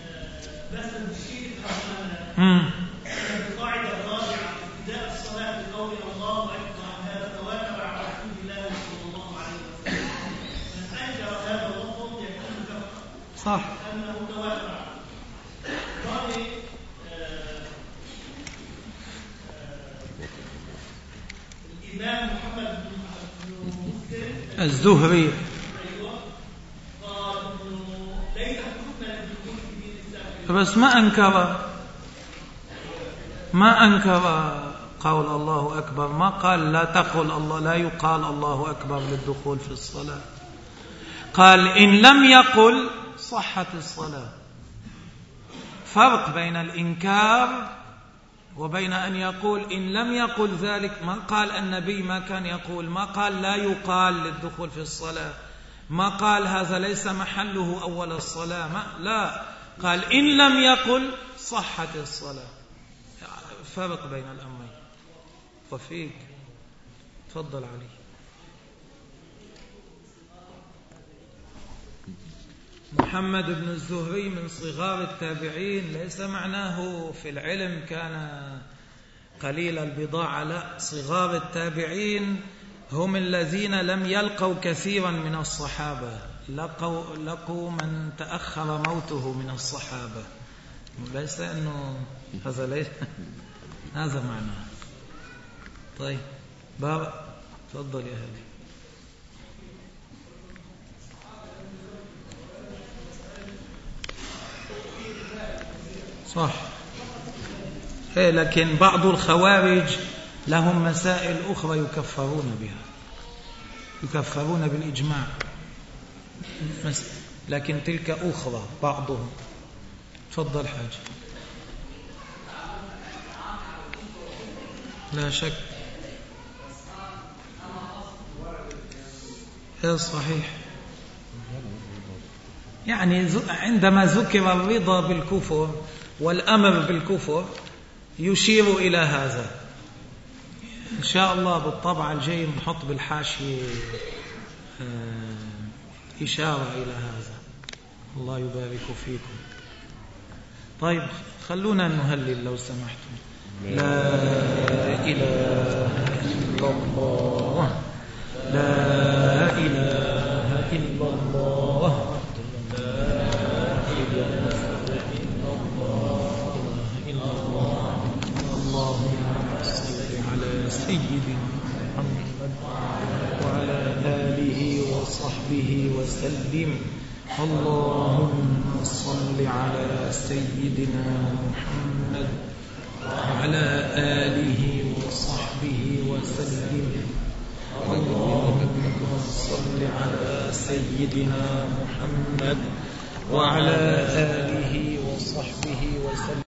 امم القاعدة الرابعة ابتداء الصلاة بقول الله أكبر هذا تواتر على رسول الله صلى الله عليه وسلم. من أنكر هذا اللفظ يكون كفرا. صح. أنه تواتر. قال الإمام محمد بن مسلم الزهري قال إنه ليس حكما للدخول في دين الإسلام. بس ما أنكر ما أنكر قول الله أكبر. ما قال لا تقل الله لا يقال الله أكبر للدخول في الصلاة. قال إن لم يقل صحت الصلاة. فرق بين الإنكار وبين أن يقول إن لم يقل ذلك. ما قال النبي ما كان يقول، ما قال لا يقال للدخول في الصلاة، ما قال هذا ليس محله أول الصلاة، ما لا، قال إن لم يقل صحت الصلاة. فرق بين الأمرين. وفيك تفضل علي. محمد بن الزهري من صغار التابعين، ليس معناه في العلم كان قليل البضاعة، لا، صغار التابعين هم الذين لم يلقوا كثيرا من الصحابة، لقوا, لقوا من تأخر موته من الصحابة. ليس أنه هذا ليس هذا معناه. طيب بابا تفضل يا هدي. صح. إيه لكن بعض الخوارج لهم مسائل أخرى يكفرون بها، يكفرون بالإجماع، لكن تلك أخرى بعضهم. تفضل حاج. لا شك. إيه صحيح. يعني عندما ذكر الرضا بالكفر والأمر بالكفر يشير إلى هذا. إن شاء الله بالطبع الجاي نحط بالحاشية إشارة إلى هذا. الله يبارك فيكم. طيب خلونا نهلل لو سمحتم. لا إله إلا الله، لا إله إلا الله، سيدنا محمد وعلى آله وصحبه وسلم. اللهم صل على سيدنا محمد وعلى آله وصحبه وسلم. اللهم صل على سيدنا محمد وعلى آله وصحبه وسلم.